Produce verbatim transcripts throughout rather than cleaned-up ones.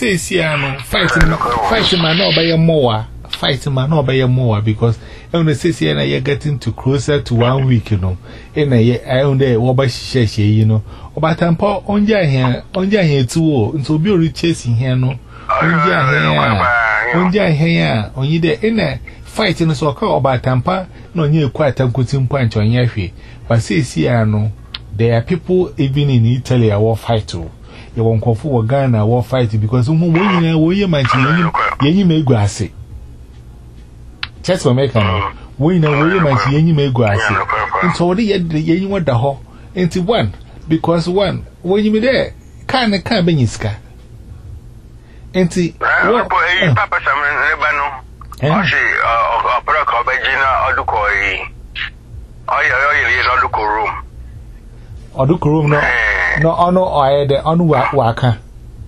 say see no fighting fighting man no by more fighting man no by more because when say see na you getting to closer to one week you know in a I on there wo ba sheshe you know obatampa onja here onja here too nso bi ori chasing here no onja here onja here onyi de in a fighting so ka obatampa no nye kwa tankutin punch onye hwe but say see no there are people even in Italy a war fight too. You won't call for Ghana war fight because who win a way mansion, ye may grassy. Chess for make a win a way mansion, ye may grassy. And so the ye want the hole into one because one when you be there can't a cabiniska. And see, Papa Samuel Lebano, or she or Brock or Begina or Ducoy. Oh, yeah, look room. Or do room no no no I the on waka.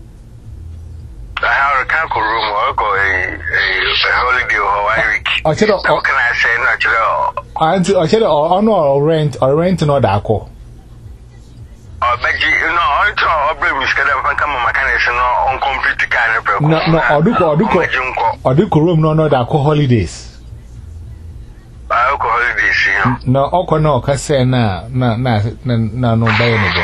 I have a camp room or go a holiday or a week. Or can I say natural? I said or no rent or rent no dako. Or Becky, no, I saw a baby schedule and come on my connection on complete kind of no no or do or do or do room no no dako holidays. No, oko no ka say na na na na no buy any.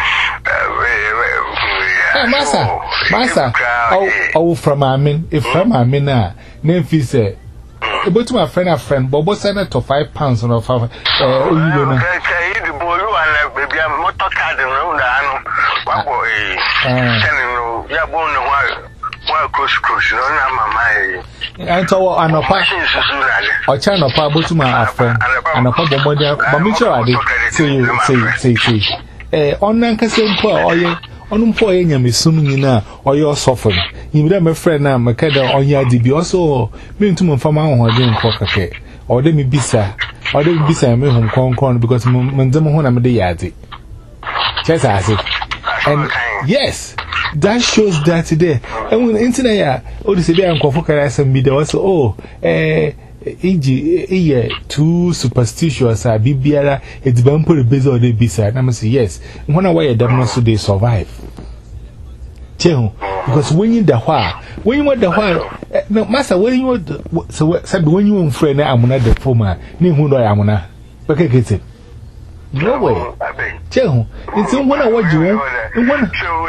Eh masa masa oh oh from amen if from amen na na fi say e botu my friend a friend but both send to five pounds no five eh oyibo na okay the boy you and baby am motor card no da no wa boy eh no ya bo no wa wa cross cross no na mama and so anopa ocha anopa botu my friend anopa bomodia bomicho ade say say say say eh onan kasempo oye onumpo enya mesum nyina oye osofo yimira me friend na makada onya ade bi also me ntum mfama ahohode nko kake ode me bisa ode me bisa me hum konkon because me ndem ho na me de yade chesa ase and yes that shows that today and when internet ya o de se bia nkofo kara asem bi there was oh eh Iji iye too superstitious a bibiara edibampo rebeza o de bisa na me say yes when why dem no so they survive chehu because when you da hwa when you da hwa no masa when you so said when you friend na amuna de forma ni hu do ya amuna bekekete no way chehu it's when I watch you when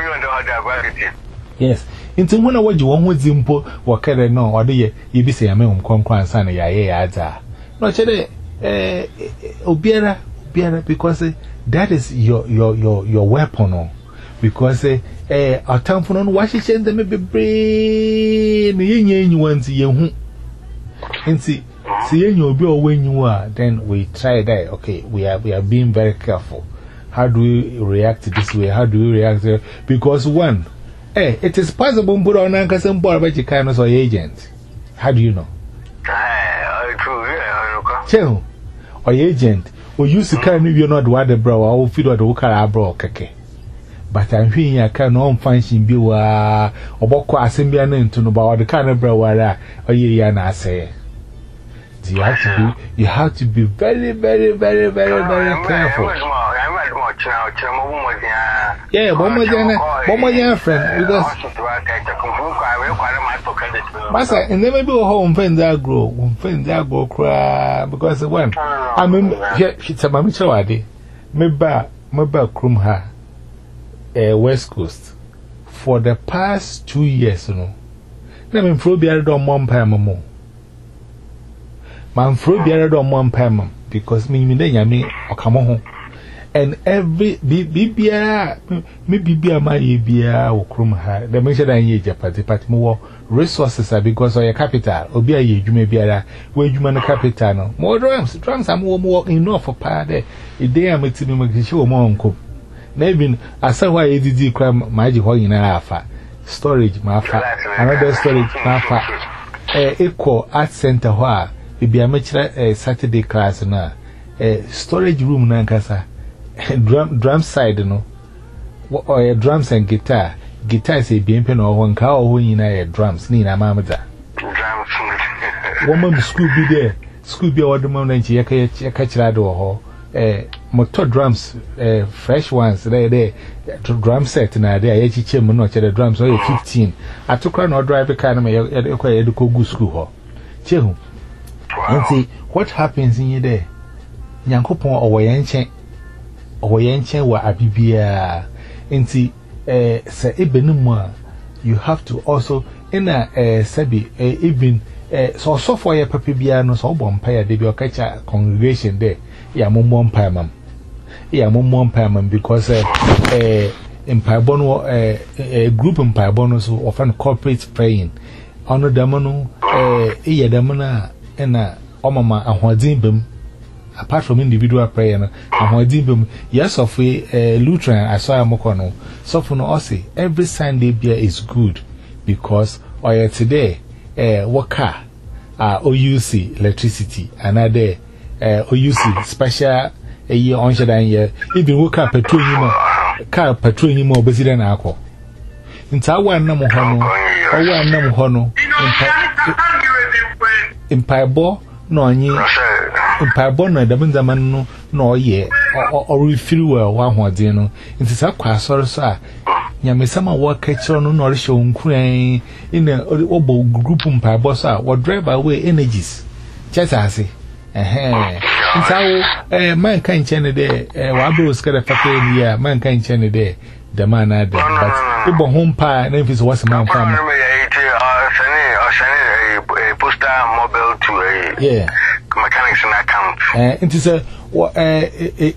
yes into when I watch you one with Zimpo, what can I know, or the ye, you be say, I mean, conquer son, ya, ya, no, Chede, eh, Obiera, Obiera, because that is your, your, your, your weapon, because eh, a town for non Washington, they may be brain, you want to you, and see, see, you'll be when you are, then we try that, okay, we are, we are being very careful. How do we react this way? How do we react there? Because one, eh, it is possible to put on a custom board by Chicanos or agent. How do you know? Tell or agent, or use the kind of you're not what the bro, or feed what the Okara bro, keke. But I'm hearing a kind of function be or Boko assembly to know about the kind of bro, or ye and I say. You have to be, you have to be very, very, very, very, very careful. Yeah, Bomojana, Bomojana friend, because Master, and never be a home friend that grow, one friend that go cry because the one I mean, it's a mamichawadi, Meba, Meba Krumha, uh, West Coast for the past two years, you know. Let me throw the other on one pamamo. Man, throw the other on one pam because me, me, then me, or come home. And every Bibia, maybe be a my Bia or Krumha, the measure that ye Japan, but more resources are because of your capital, or be a ye, you may be a where you man a capital. More drums, drums are more more enough for part there. A day I'm to make sure more uncle. Maybe I saw why A D D cram magic hole in Alpha storage, Mafa, another storage, Mafa, equal art center where it be a much Saturday class now, a storage room Nankasa. Drum, drum side, no, or a drums and guitar. Guitar is a beampen or one car or when you know drums, Nina Mamada. Woman, school be there, school be all the moment, you catch a door, eh, motor drums, uh, fresh ones, they they drum set na there. I teach him no the drums. So fifteen. I took her no drive a car. I had to go to school. Chehu. And see what happens in your day. Yankopon or Wayanche or Wayanche wa abibia. And see, eh, say Ebenuma. You have to also in a eh sabi eh even eh so so for your papibia no so bompire they be catch a congregation there. Yeah, mum pie mam. Yeah, mum pie mam because eh eh in Paibono eh a group in Paibono so often corporate praying. Ono damono eh iya damona na omama ahwadin bem apart from individual prayer na ahwadin bem yes of eh Lutheran aso amokono so for no say every Sunday beer is good because oya today eh waka ah O U C electricity another eh O U C special a year on shadan year even waka petrol nyimo car petrol nyimo obesida na akọ nta wa nam hono owa nam hono impaibo no anyi impaibo no da benzaman no no oye o refeel well wa hoden no nti sa kwa asori so a nyamesama wo kachiro no no rehye onkuran ina obo group impaibo so a wo drive away energies chesase eh ntawo eh man kan chene de eh wa be oskara fafe ni ya man kan chene de the man ada but ibo hompa na mfisi wase man fam uh send a poster mobile to a yeah mechanics in account eh it is a eh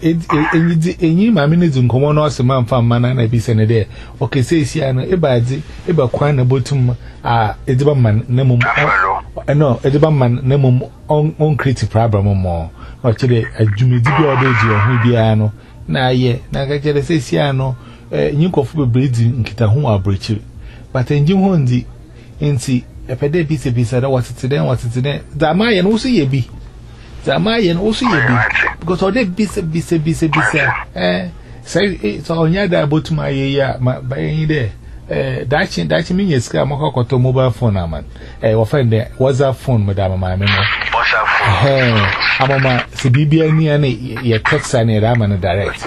eh enyi ma me ne nkomo na wase man fam man na bi sene de okay say si ana ibazi iba kwan na botum a ediba man na mum no ediba man na mum on on creative problem mo o chire adwumedi bi odeji ohun bia no na ye na ka chire say si ano eh nyinkofu bebredi nkita ho abrechi but enji ho ndi nti epede bi se bi se da watete den watete den da ma ye no so ye bi da ma ye no so ye bi because ode bi se bi se bi se bi se eh say so onya da botuma ye ya ba yin de eh dachi dachi mi yeska makokoto mobile phone aman eh wo find the WhatsApp phone madam ma me no WhatsApp phone eh amama se bibia ni ana ye text ani da man direct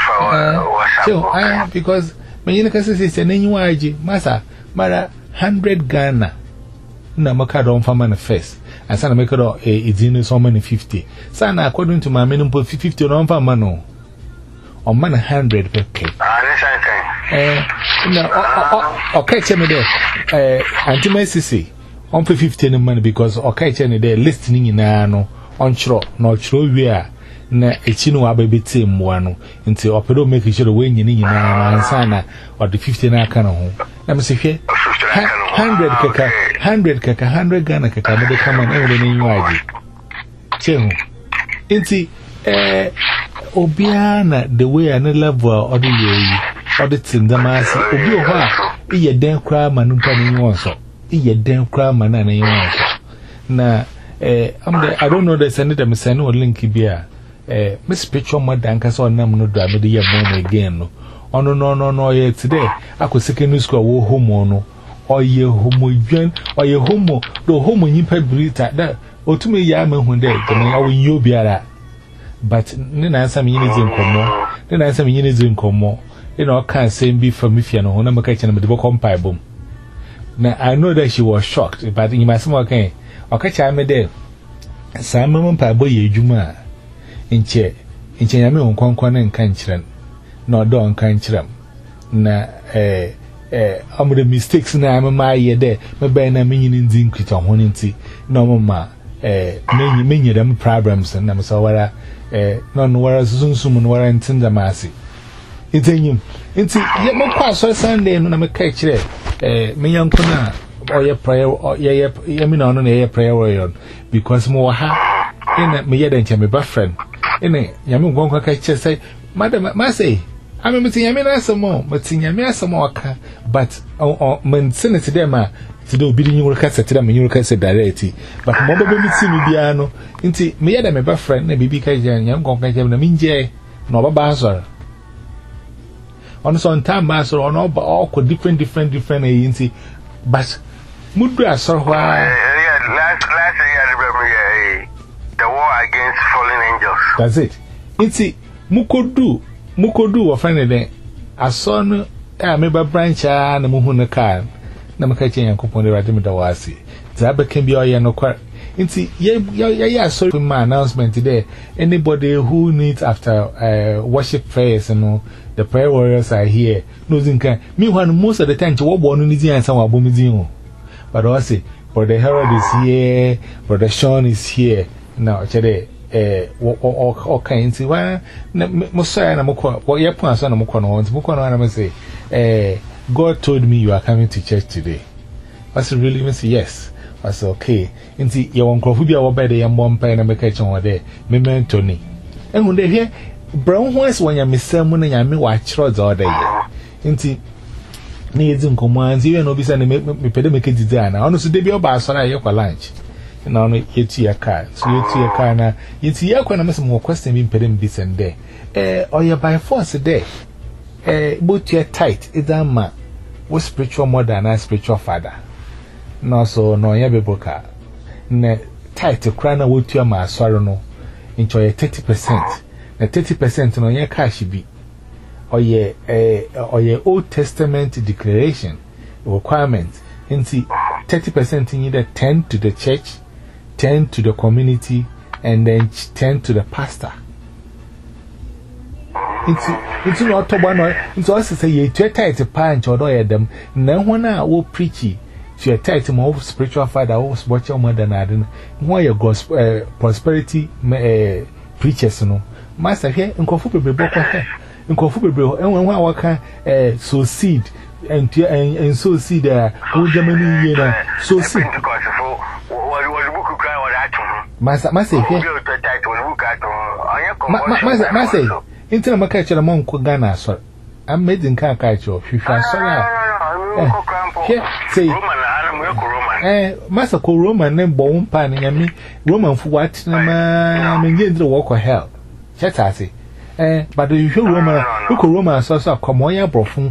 so ah because me yin ka se se nanyi waji masa mara one hundred Ghana na maka don fa man first and sana make do eh idin so many fifty sana according to my minimum fifty no fa man no on man one hundred per k eh no okay cheme there eh anti-messi on for fifty no man because okay cheme there listening nyina no on chro no chro wi a na echi no ababeti mmoa no nti opedo make sure we nyini nyina ansa na or the fifty na aka no ho na me se hwe one hundred kaka one hundred kaka one hundred Ghana kaka me de kama na we ni nwaji chehu nti eh obiana the way an level or the way or the tindamasi obi ho a iye den kra manu pa ni wonso iye den kra mana na yin wonso na eh am the I don't know the senator me send no link bia eh me spiritual mother anka so nam no do amede ye born again no ono no no no ye today akọ secondary school wo homo no oye homo dwan oye homo do homo nyipa brita da otume ya mahu de teme ya wo nyo biara but ne na ansam yin ezi nkomo ne na ansam yin ezi nkomo e na o kan sem bi from ifia no ho na maka chene me de boko mpai bom na I know that she was shocked but in my small can okacha me de sa mamam pa boy edwuma nche nche nyame onkonkon na nka nkiran na odo nka nkiram na eh eh amure mistakes na amama ye de me ba na me yin ndi nkita ho nti na mama eh menyi menyi dem problems na me so wara eh no no wara sunsun no wara ntinda maasi itenyim nti ye mo kwa so Sunday no na me ka kire eh menyanko na oye prayer ye ye ye me no no na ye prayer warrior because mo ha ina me ye dan che me ba friend ina nyame ngonko ka kire say madam ma say ame me tinyame na asemo me tinyame asemo aka but man senate dem a today obi ni wurka setira me wurka se direct but mo ba me ti mi bia no nti me ye da me ba friend na bibi ka jan nyam ngonko ka kire na minje na oba ba asor on so time ba asor on oba all different different different agency but mudu asor ho yeah last last year remember the war against fallen angels that's it nti mukodu mukodu wa friend den aso no a meba branch a na muhu ne car na maka chen yankopon de rade me da wase za be kan bi oye no kwa nti ye ye ya sorry my announcement today anybody who needs after uh, worship prayers you know the prayer warriors are here no zinka me one most of the time wo bo no ni zin ansa wa bo mi zin o but I say brother Harold is here brother Sean is here now chede eh o o kan nti wa mo say na mo ko ye pon aso na mo ko no nti mo ko no na me say eh God told me you are coming to church today. I said really? Me say yes. I said okay. Nti ye won krofo bia wo be de ye mbompa na me ka chen wo de memento ni ehun de hie brown horse wanya mesam na nyame wa kiro za oda ye nti na yezi nkomo anzi we no bisa na me pede me kedidi ana ono so de bia oba asora ye kwa lunch na ono yetu ya car so yetu ya car na yeti ya kwa na mesam wo question bi pede me bisa nde eh oye by force de eh both you tight either ma wo spiritual mother na spiritual father no so no ya beboka na tight kra na wotu ama aswaro no enjoy thirty percent na thirty percent no ya cash bi oye eh oye Old Testament declaration requirement nti thirty percent in the ten to the church, ten to the community, and then ten to the pastor. It's not to one or it's also say you tight a punch or do them. No one will preach to a tight more spiritual father or spiritual mother than I don't know your gospel prosperity preachers. No, Master here and Kofu be broke here. In Kofu be broke, and when I can sow seed and and sow seed there, who Germany, you know, sow seed. Master, Master here. Master. Intina makacha na monko Ghana so I'm made in car kacho fifa so here say eh masa ko Roman ne bo umpa ne nyame Roman fu wat na ma me ngendre work for hell cheta say eh but you show Roman you ko Roman so so komo ya brofun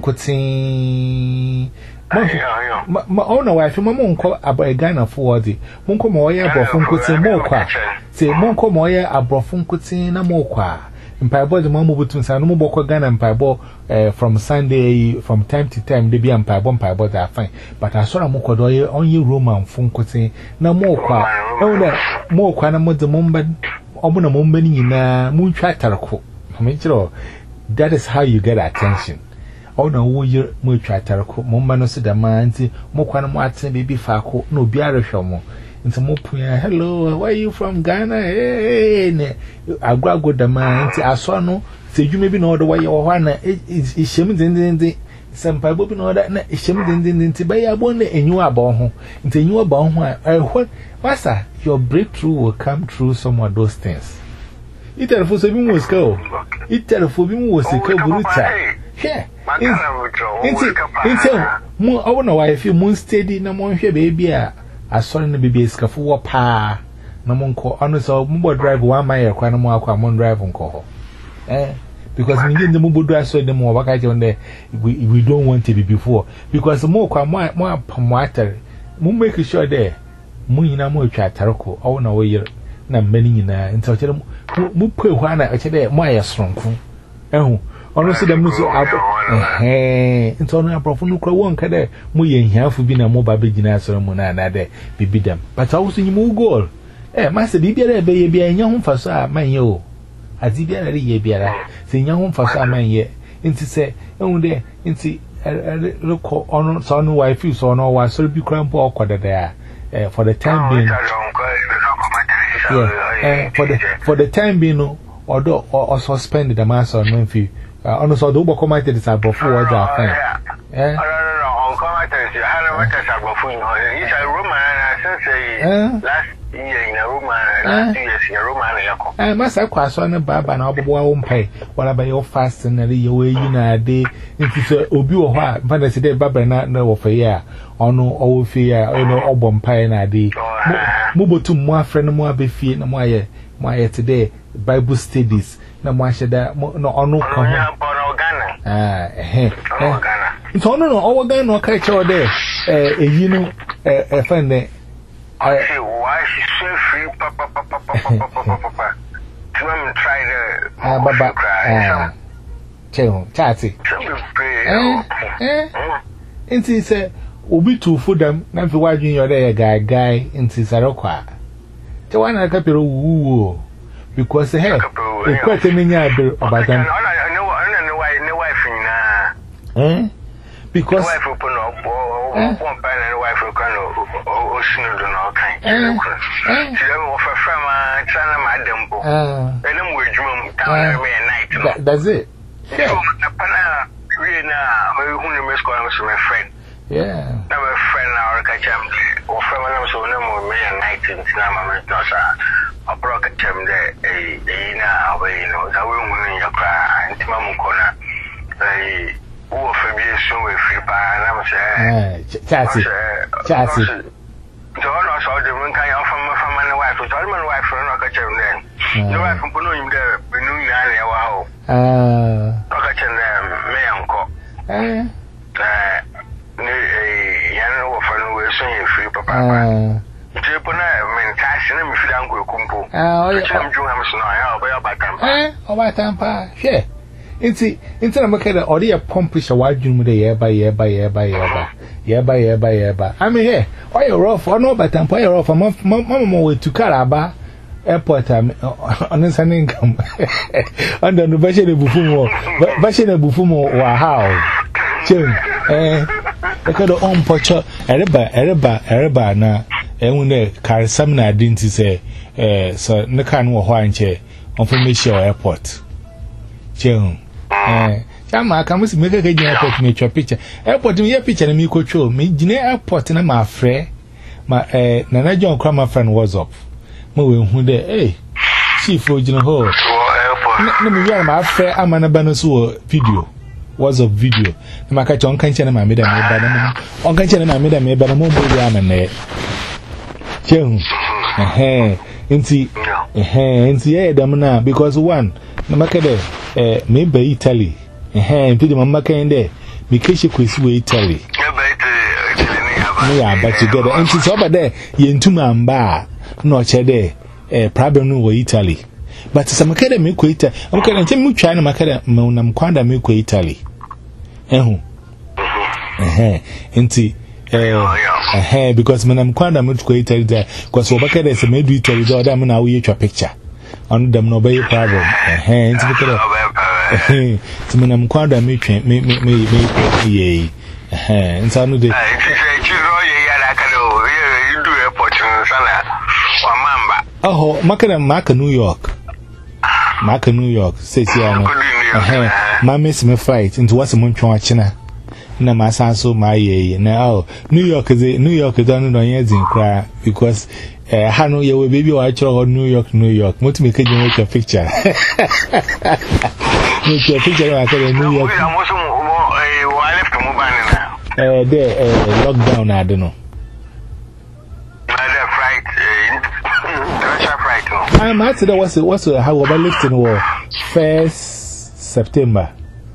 kotin ma ma ona wa fi ma monko aba Ghana fu wodi monko mo ya brofun kotin mo kwa say monko mo ya abrofun kotin na mo kwa Mpaibo the mamu butun sa no mo boko Ghana mpaibo eh from Sunday from time to time they be mpaibo mpaibo they are fine but asora mo kodo ye onye Roman funkotin na mo kwa e na mo kwa na mo de momba omo na momba ni nyina mu ntwa tarko me kiro that is how you get attention o na wo ye mo twa tarko momba no se da ma nti mo kwa na mo aten be bi faako na obi arehwe mo nti mo puya hello where are you from Ghana hey ne agwago da ma nti aso no se dwuma bi na odo wa ye wo hwa na ihyem dindindin sempa bo bi na odo na ihyem dindindin nti ba ya bo na enyu aba ho nti enyu aba ho a ehwo masa your breakthrough will come through some of those things itelefo so bi mu ska o itelefo bi mu ska buruta he nti nti mu owo na wa fi mu steady na mo hwe baby a asori na bibi eskafu wo pa na monko ono so mbo drive one mile kwa na mo akwa mon drive nko ho eh because me ngende mbo do asori dem wo baka je onde we, we don't want to be before because mo kwa mo mo mo atar mo make sure there mo nyina mo twa atarko owo na wo yir na mmani nyina nta chere mo pwe hwa na chere mo ayesronko ehu ono so dem no so eh nti ono aprofo no kra won ka de mo ye hiafo bi na mo ba begina asoro mo na na de bibidam but awo so nyimu goal eh master bibia be ye bia nya ho mfaso a manye o adi bia re ye bia se nya ho mfaso a manye nti se ehun de nti reko ono so no wife so no wa so bi kra mpo okodada eh for the time being yeah eh for the for the time being no odo o suspend the master no fi ono so do boko mate this abofo wo da fan eh no no no on come mate you have what is abofo in ho is a Roman since last year in a Roman last year in a Roman yako eh masa kwa so ne baba na obobo wo mpai wala ba yo fast na re yo yi na ade nti so obi wo ho a bana se de baba na na wo fe ya ono owo fe ya ono obo mpai na ade mo botum mo afre no mo abefie na mo aye mo aye today Bible studies na mo asheda no ono ko ah eh eh nto no no owo gan no ka che ode eh eyi no eh eh fan ne I say why she so free papa papa papa papa papa maximum try the ah baba ah cheho chati eh eh inti say obi tu fudam na fi wadwin yo dey guy guy inti sarakwa te wana ka pero wuwo because hey e kwete menya abir obadan eh because wife open up one pan and wife can o sinu do no kan ti dem wo fa fa ma chana madam bo enem wo adwuma mu ta me night that's it yeah na pana we na me hu ni me score so my friend yeah na my friend na or ka cham wo fa ma na so na mo me night na ma me to sa abro ka cham de eh eh na awe no da we hu ni yakra antima mu kona eh wo fa bi so we free pa na mo se eh chati chati so no so de mun kan ya fa ma fa ma na wife so man wife no ka cham de no wife ko no yim de benu na le wa ho ah ka cham de me yanko eh eh ni ya no wo fa no we so ye free papa pa je pona men ta shi na mi fi dan ko kumpo ah o cham ju am so no ya oba ya batam eh oba tampa hwe inti inti na make da ori ya pump sha wadwun mu de ye ba ye ba ye ba ye ba ye ba ye ba ye ba I mean here why you rough or no batam pa you rough mama mo we to Karaba airport am on san income under no bashe ne bufu mo bashe ne bufu mo wa how chem eh e ka do on pocho ereba ereba ereba na ehun ne karsam na dinti say eh so ne kan wo ho anche on for me share airport chem eh chama ka musi meka ka gina airport me twa picture airport me picture na me ko twa me gina airport na ma frɛ ma eh na na John Krama friend was up mo we hu de eh chief o gina ho na me wi ma frɛ ama na ba no so video was up video na maka cha on kan che na ma me da me ba na on kan che na ma me da me ba na mo bo ya ma na chen eh enti eh enti eh da na because one na maka de eh me ba Italy eh enti de mama kan de me keshi kwesi we Italy me ya ba together enti so ba de ye ntuma amba no che de eh problem no we Italy but some kind of me ko Italy am kan nche mu twa na maka de na kwanda me ko Italy eh eh enti eh eh because me na kwanda me ko Italy there because obaka de se me do Italy there da me na we twa picture on them no be problem eh enti because eh ti me na kwanda me twa me me me me ye eh enti anu de eh ti ro ye ya la ka do you do airport sana wa mamba oh maka maka New York maka New York say see ano eh ma miss me flight into what's mo ntwa china na ma san so ma ye na oh New York is New York don don ye zin kra because eh ha no ye we baby wa chiro New York New York mo ti me ka jin your picture no your picture na ka New York mo so mo eh wa left mo ban na eh there eh lockdown na de no I'm at that was what's how about lifting war first September.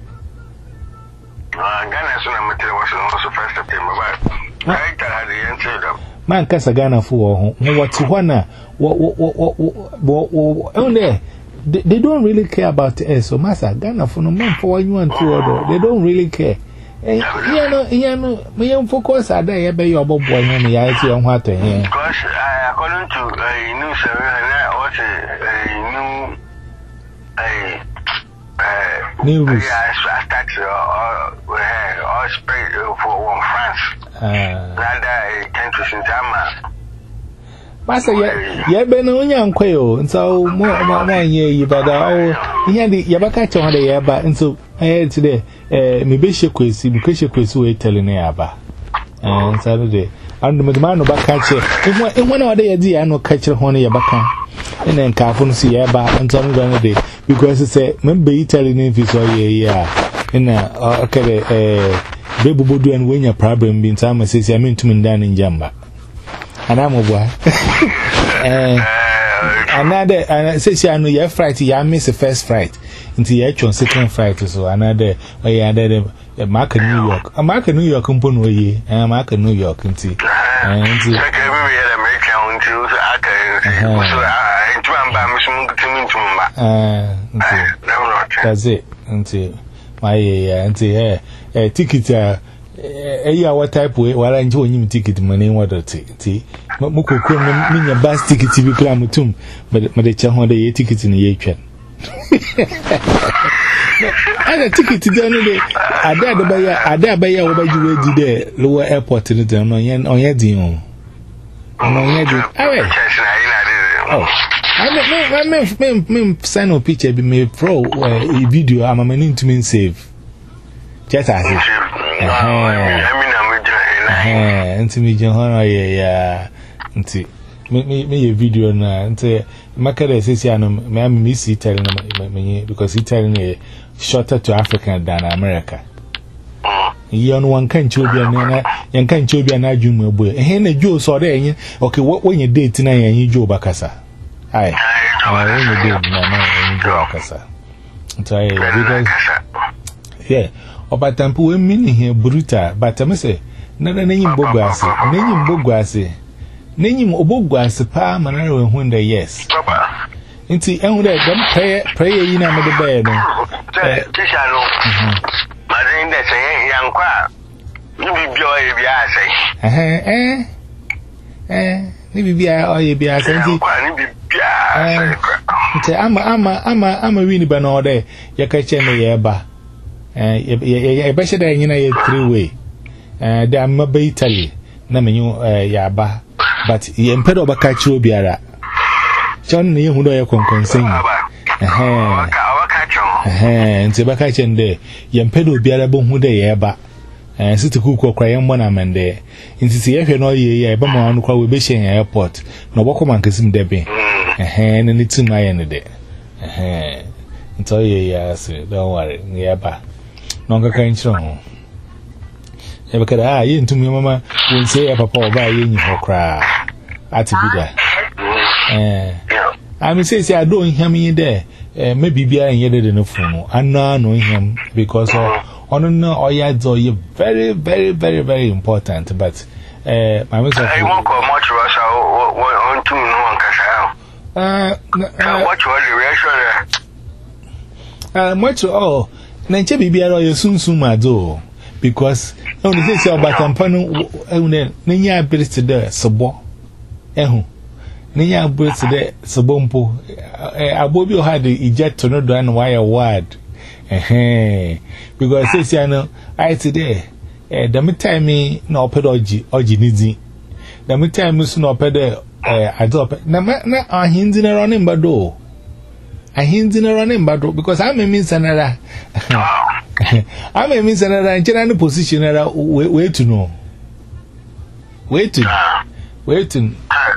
Ghana so na metre was also first September but I had the answer man kasa Ghana for what one what they don't really care about us so massa Ghana for no man for one you want to order they don't really care. Eh you know you know me am focus ada ya be your boy no ya ti on what here because according to uh, new survey what uh, new uh, new rules yeah start or or spread for one France uh that ten to Sintama Masa ya be na onya nkwe o nso mo mo anye yi bada o ihe di ya baka che ho de ya ba nso eh today eh me be hye kwesi me kwesi kwesi we tele na ya ba eh nso de and me ma no baka che ehwa ehwa na wade ya di ya no ka che ho na ya baka ene nka afo no si ya ba nso no do de because say me be Italy na fi so ye ya ina akere eh be bubodu en wenya problem bi ntama sesi ya mentumi ndan njamba Anamo boy. Eh, another, and say, I know your flight, you miss the first flight into your actual second flight, so another, or you had a mark in New York, a mark in New York, component, and a mark in New York, and see. And see, That's it. Until my auntie, a ticket, a year what type way while I enjoy him ticket money. What a tea. Moko mean a bus ticket to be clamutum, but the child the ticket in the H. I a ticket to the other I dare buy I dare buy over you there, lower airport in the town on your deal. Oh, I mean, sign a picture be made pro a video. I'm a man to mean save. Just as it. And to me, John, yeah, me a video now. And say, Macada says, I am miss Italian because Italian is shorter to Africa than America. You know, one can't show you and can't show you an argument. And Henry Joe saw there. Okay, what when you date tonight and you Joe Bacassa? Aye, I only did no Joe Bacassa. Yeah, or but I'm poor meaning here, bruta, but I say, none of name Bogasi, name Bogasi, name Obogasi, Palm and Arrow when they yes. Into and don't pray, pray in another bed. Madame, that's a young crowd. You be joy, eh, eh, eh, maybe I or be a sense. I'm a, I'm a, I'm a, I'm a winnie banode, Yakachen, Yaba. Eh, better than you know, three way. Eh, there am a Italy, Namenu, Yaba, but ye emperor Bacacho Biara. John, you who know your concern. Eh, and Sebaka Chende, Yampedo Biarabo Hude Yaba, and City Cook or Crayon Bonamende. In the C F no ye, a bomber on Crow Bishing Airport, no Wakoman Kissim Debbie, a hand and it's in my end day. A hand. Until ye, yes, don't worry, Yaba. Nonga can't show. Ever could I into me, Mamma, will say a papa by you for cry. At a bigger. I may say, I don't hear me there. Uh, maybe be I hear it in the phone. I know knowing him because uh, on no or yeah, so very, very, very, very important. But uh, my mister, I won't call much Russia on two no one. Uh, what was the reaction? Uh, much oh, Nanche be a soon soon, my door because only this your batampano, Nanya ability to the sabo. Eh, Nanya ability to the sabompo. Abobio had the eject to not done wire word. Eh, because this I know I today. Eh, the meantime me no pedoji or ginizzi. The meantime is no pedo. Eh, I drop. Na na a hinting around him bado. A hinting around him bado because I'm a miss another. I'm a miss another and general position. Wait to know. Wait to wait to.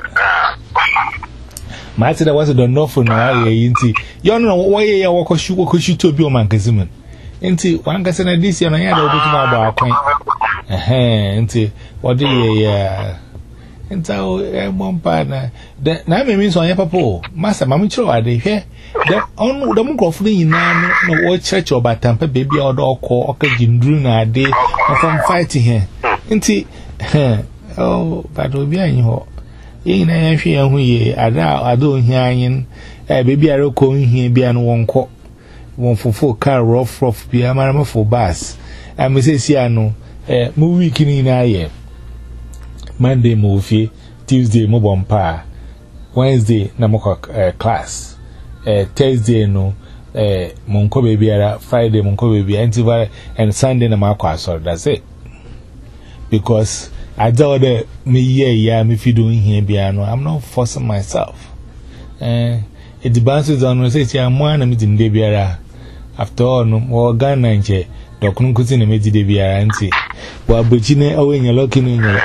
Matter that was a don't know for now. You know why you walk or shoot or shoot to be a man. Into one person at this year, I had a bit about a hand. Into what do you, uh, and so one partner that now means on your papa, Master Mamicho, are they here? That on the Mugoflin, no what church or Batampa baby or dog or Jindruna day from fighting here. Into oh, but will be in your. In a few and we are now, I don't hear in a baby. I don't call here be an one cock, one for four car rough, rough, be a marama for bass. And Missus Siano, a movie in I Monday movie, Tuesday mobile pa, Wednesday Namokok class, Thursday no, Monco baby, Friday Monco baby, and Sunday Namako. So that's it. Because I doubt that me, yeah, yeah, me if you doing here, piano, I'm not forcing myself. Eh, it bounces on the say, I'm one of them, baby. After all, no more gun and chair, Doctor Cousin, a major baby, auntie. While Butchine, oh, in your looking in your.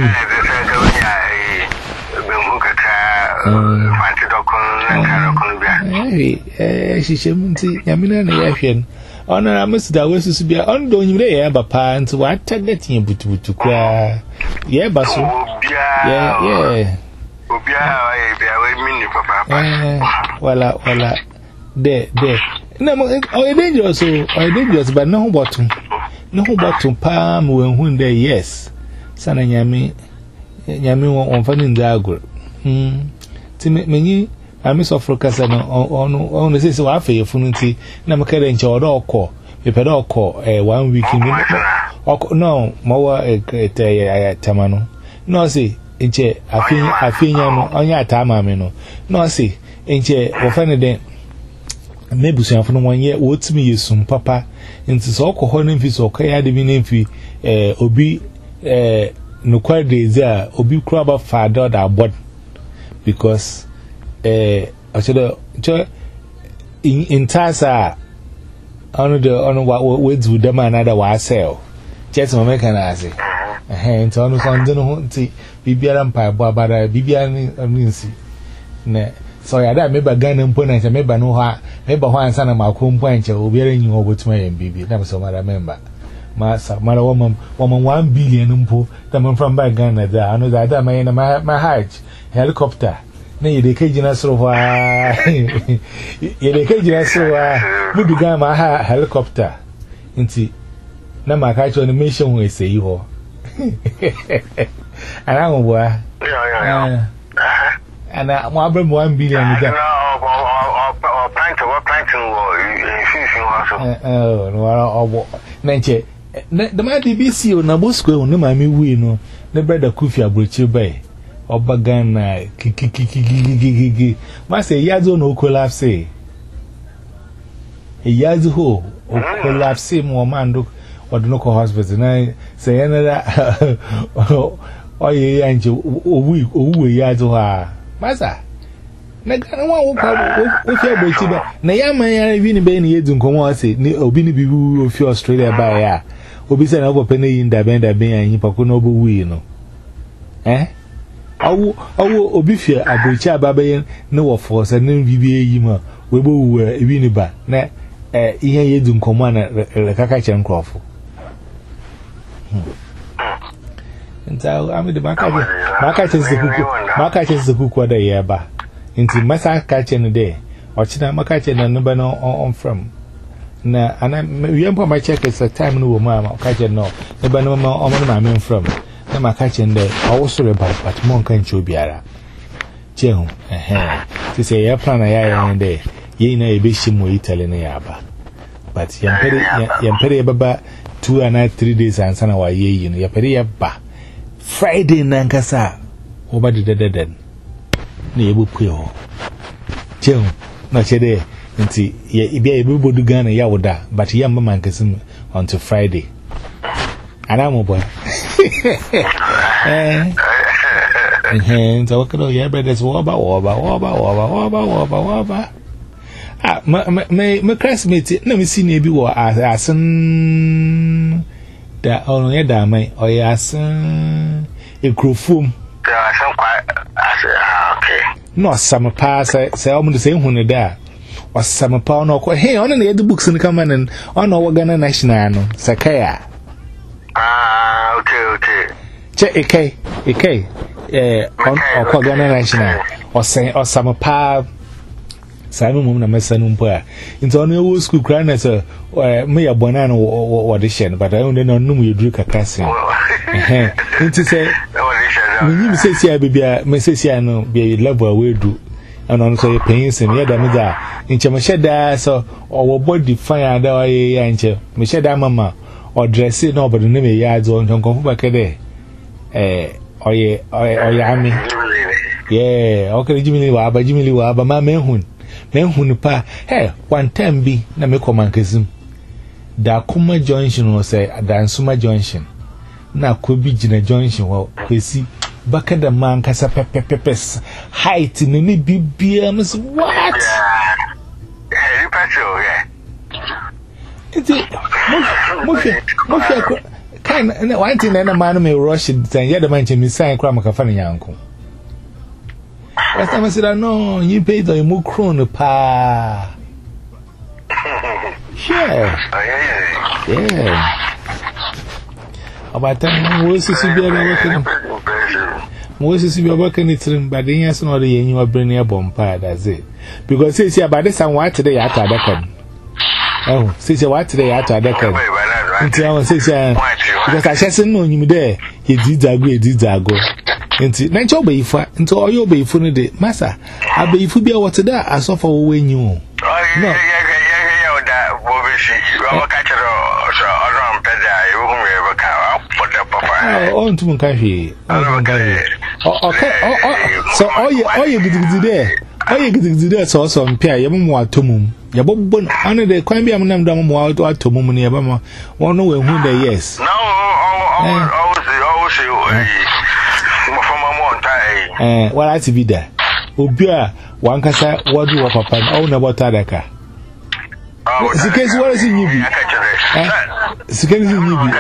Eh, she shouldn't see Yamina Yafian. Honor, I must that was to be on doing there, but pants, what target you put to cry. Yeah, Basso. Yeah, yeah. Well, well, there, there. No, oh, dangerous, oh, dangerous, but no bottom. No bottom, palm when they, yes. Son and Yami, Yami on finding the agro. Hmm. To make me, I miss of Frocasa on on the system of a funity, Namaka and Chord or call, a pedal call a one week in no more a tamano. No, see, in che, I think I think on your tamamino. No, see, in che, or Fanny. Maybe some from one year, what's me is some papa, into so called if or Kaya divine fee, eh, Obi, eh, no quite days there, Obi crab of father that bought because. Eh, I said, in in Tasa, on the on what words with them another was sell. Just my mechanize. A hand on the Hunty, Bibian Pie, Barbara, Bibian Mincy. So I had maybe a gun and point, and maybe no ha, maybe one son of my comb point, or wearing you over to my baby. Never so I remember. Master, my woman, woman, one billion umpo, the man from Bagana, there. I know that I may in my height, helicopter. Nay, the Cajun so why? The Cajun so why? Would you go my helicopter? Inti, now my catch on the mission will say you all. And I'm aware. And I'm one billion. Oh, no, Nanche. The mighty B C on Nabosco, no, my me win, no, bread of coffee, I brought you by. Obagana, kiki kiki kiki kiki. Master Yazo no collapse. A Yazo, or collapse, more man look, or the local hospital. I say another, oh, ye angel, or we, oh, we Yazo are. Master, Nagana won't come with your boy. Nayama, even being here to come on, say, Obini Bibu of Australia by ya. Obi said, over penny in the band, I be and Pacono, we know. Eh? Awo awo obifia abrocha babayen na wo force na bibie yima we bo wu ebi ni ba na eh ihe yedu nkomo na kaka che nkrofo nta ami de maka je maka che sekuku maka che sekuku da ye ba nti masa ka che no de o china maka che na no ba no on from na ana we mpa ma check is time no wo ma ka che no ne ba no ma o ma ma from na maka chen de also about but mon kan chobiara chehu eh ti say ya plan ya ya de ye na e be shimo Italy na ya ba but yampere yampere baba two and three days answer na wa ye yi no yampere ya ba Friday na nkasa oba de de de na ye bu pue ho chehu na chede nti ye bia ye bu bodu Ghana ya woda but ya mama nkasim until Friday anamu boy eh eh so what yeah brothers woba woba woba woba woba woba woba ah my my my classmate na me see na bi wo asen da ono ye da mai o ya asen ekrofom da asen kwa okay no some pa say say o mu say hu ne da o some pa no ko hey ono na ye the books ni come and ono wo Ghana national no sakaya ah okay okay che okay okay eh on ko Ghana national o say o some pa Simon mum na mesanu mpo a nti ono ewo school kra na so me ya bona no wo de hye no but I don't know no mu yeduru kakase eh nti say we nim say sia bibia me say sia no be level we do and on so paying sem ya da me da nche me hye da so owo body fine da wa ye ya nche me hye da mama o dress no obodo ne me ya zo nkonfo ba kede eh oye oye ami yeah okay jimili wa aba jimili wa aba ma menhun menhun pa hey one time bi na me komankazim da kuma junction wo say Adansuma junction na ko bi gina junction wo kwesi baka da man kasa pepepepes height ni ni bibia ms what eh patrol yeah iti mo mo mo kan na one thing na man me rush then ya da man che mi sign kra maka fa nyanko last time I said no you paid the mo crown pa yeah yeah about time wo sisi bia na working wo sisi bia working it but then yes no the yen you bring your bompa that's it because say say about this and what today ya ta dakan oh say say what today ya ta dakan until I say say because I said no you there he did agree did go Inti, Nancho Bayfa, into all your bay funny day, Massa. I bay for be what that I suffer when you. No, yeah, that Bobby, you are a catcher or around Peda, you won't ever come for the papa. Oh, on to Munkashi. Okay, so all you all you get there. All you get there, so some pair, you more to mum. Ya bobon ane de kwan bia mnam dam mo ato ato mum ne ba ma won no we hu de yes no always always mo fama mo ntai eh wala ti bi da obi a wan kasa wadu wa papa na na bota daka sikezi wala si nyibi eh sikezi nyibi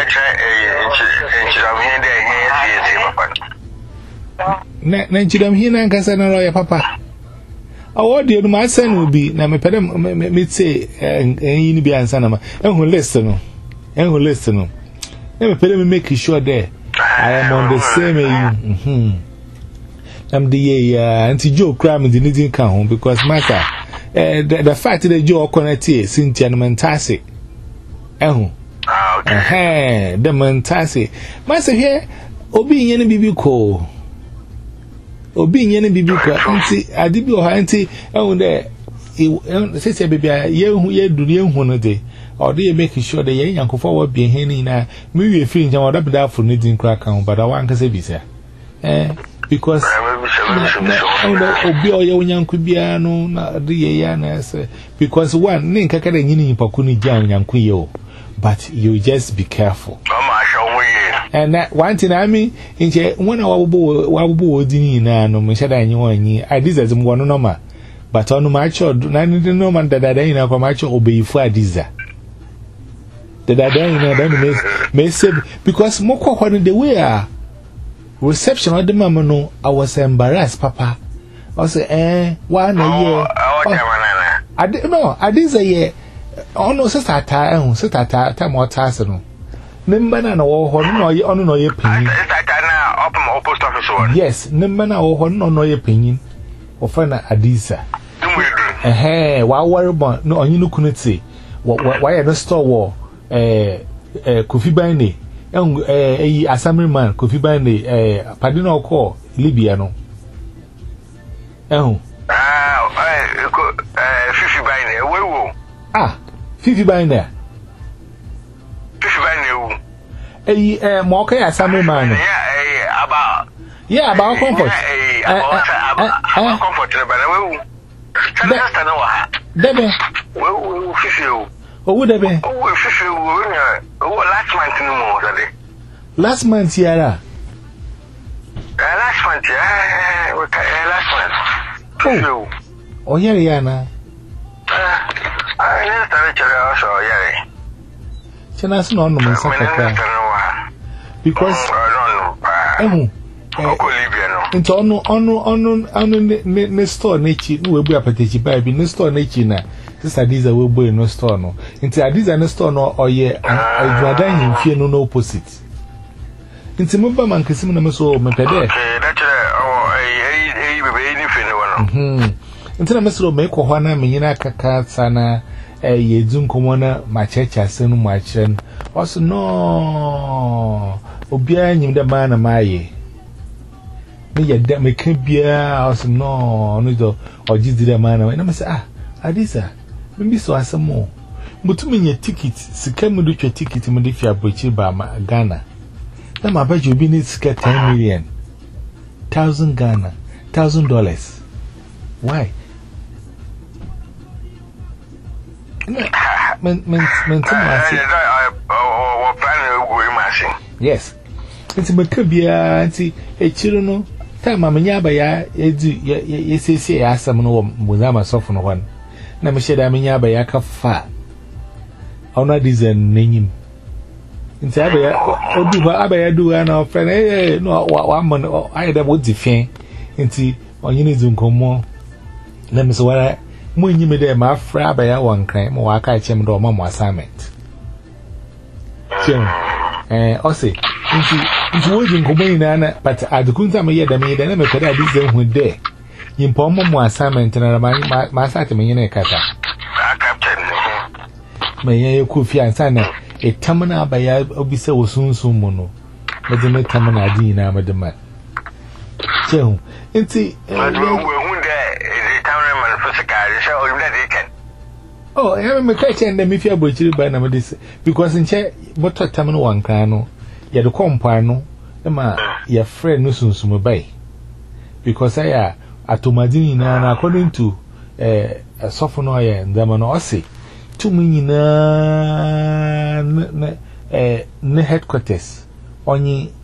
na na nchidam hi na kasa na ro ya papa awo de no ma send obi na me pede me say eh ni bi ansa na ma ehun list no ehun list no na me pede me make sure there I am on the same mhm am the yeah anti Joe crime the needing can home because matter eh the, the fact that Joe connect Cynthia no mentase ehun eh the mentase ma say here obi yen bibi ko obi nyene bibi kwa nti adibi o ha nti ehun de se se bibi ye hu ye duru ye hu no de o de make sure de ye yankofo wa bi hen ni na me wi free njan oda bida for ni din kra kan but I want to say bi say eh because obi o ye nyanko bia no na de ye ya na say because one nin kaka de nyini nyipaku ni gya nyanko ye o but you just be careful. And that one thing I mean, in when I will wabu dini na no me shada nyi wanyi adiza zim wono no ma but onu ma cho na ni no man dada dan na kwa ma cho obeyifu adiza dada dan na dan me me say because mo kwa the way a reception of the mama no I was embarrassed papa I say eh wa na ye adi no adiza ye ono sister ta ehun sister ta ta mo ta se no Nimba na wo ho no ye onu no ye panyin na open my post office one yes nimba na wo ho no no ye panyin o fa na adisa eh wa worry bon no onyi no kuniti wa ye no store wo eh eh Kofi Bane eh eh Assembly man Kofi Bane eh padi no call Libya no eh ah eh Fifi Bane we wo ah Fifi Bane Eh, eh, Moka Assembly man. Yeah, eh, about. Yeah, about comfort. Eh, about comfort. But we. Last hour. Debe. We we fifi o. Oh, would debe. Oh, fifi o. Oh, last month no more today. Last month yara. Eh, last month. Eh, we last month. Fifi o. Oh, yara yana. Ah, I need to tell you also yara. Chana no no man sakaka because eh into onu onu onu onu ne store nechi no we bu apatechi buy bi ne store nechi na this adiza we bu no store no into adiza ne store no oye adwadan himfie no no opposite into mo ba man kesim na me so me pede okay that oh eh eh be ni fe no mhm into na me so me ko ho na me nyina kaka sana eh yedun komona machecha senu machren also no obia nyim de man na maye me yeda me ka bia also no no do ojizi de man na me say ah adisa me bi so asemo mutumi nya ticket sika mu do twa ticket mu de fi abochi ba ma Ghana na ma ba jobi ni sika ten million thousand Ghana thousand dollars why men men men yes nti meka bia nti echiru no time amanya ba ya edu ye sese ya asam no muzama sofo no hon na me sheda amanya ba ya ka fa ona design nanyim nti aba ya odu ba aba ya du na ofre na eh no wa man ayi da bo difen nti onyine zunkomo na me so wara mo nyime de ma afra aba ya won kran mo wa ka chem do ma mo assignment chem eh ose nti nti wo jin ko bani na na but adukunza me ye da me de na me kwada adi ze hu de yimpo mo mo assignment na ma ma sate me nyine kata captain me ye ku fi ansa na etamna aba ya obise wo sunsun mu no me de me tamna adi na me de ma chehu. Inti oh, I am a catch and them if you are butchered by number this because in chair, but what time one crano, ya the compano, Emma, your friend Nusun Sumabay. Because I are at Tomadina, according to a sophomore and the Manossi, two million ne headquarters, only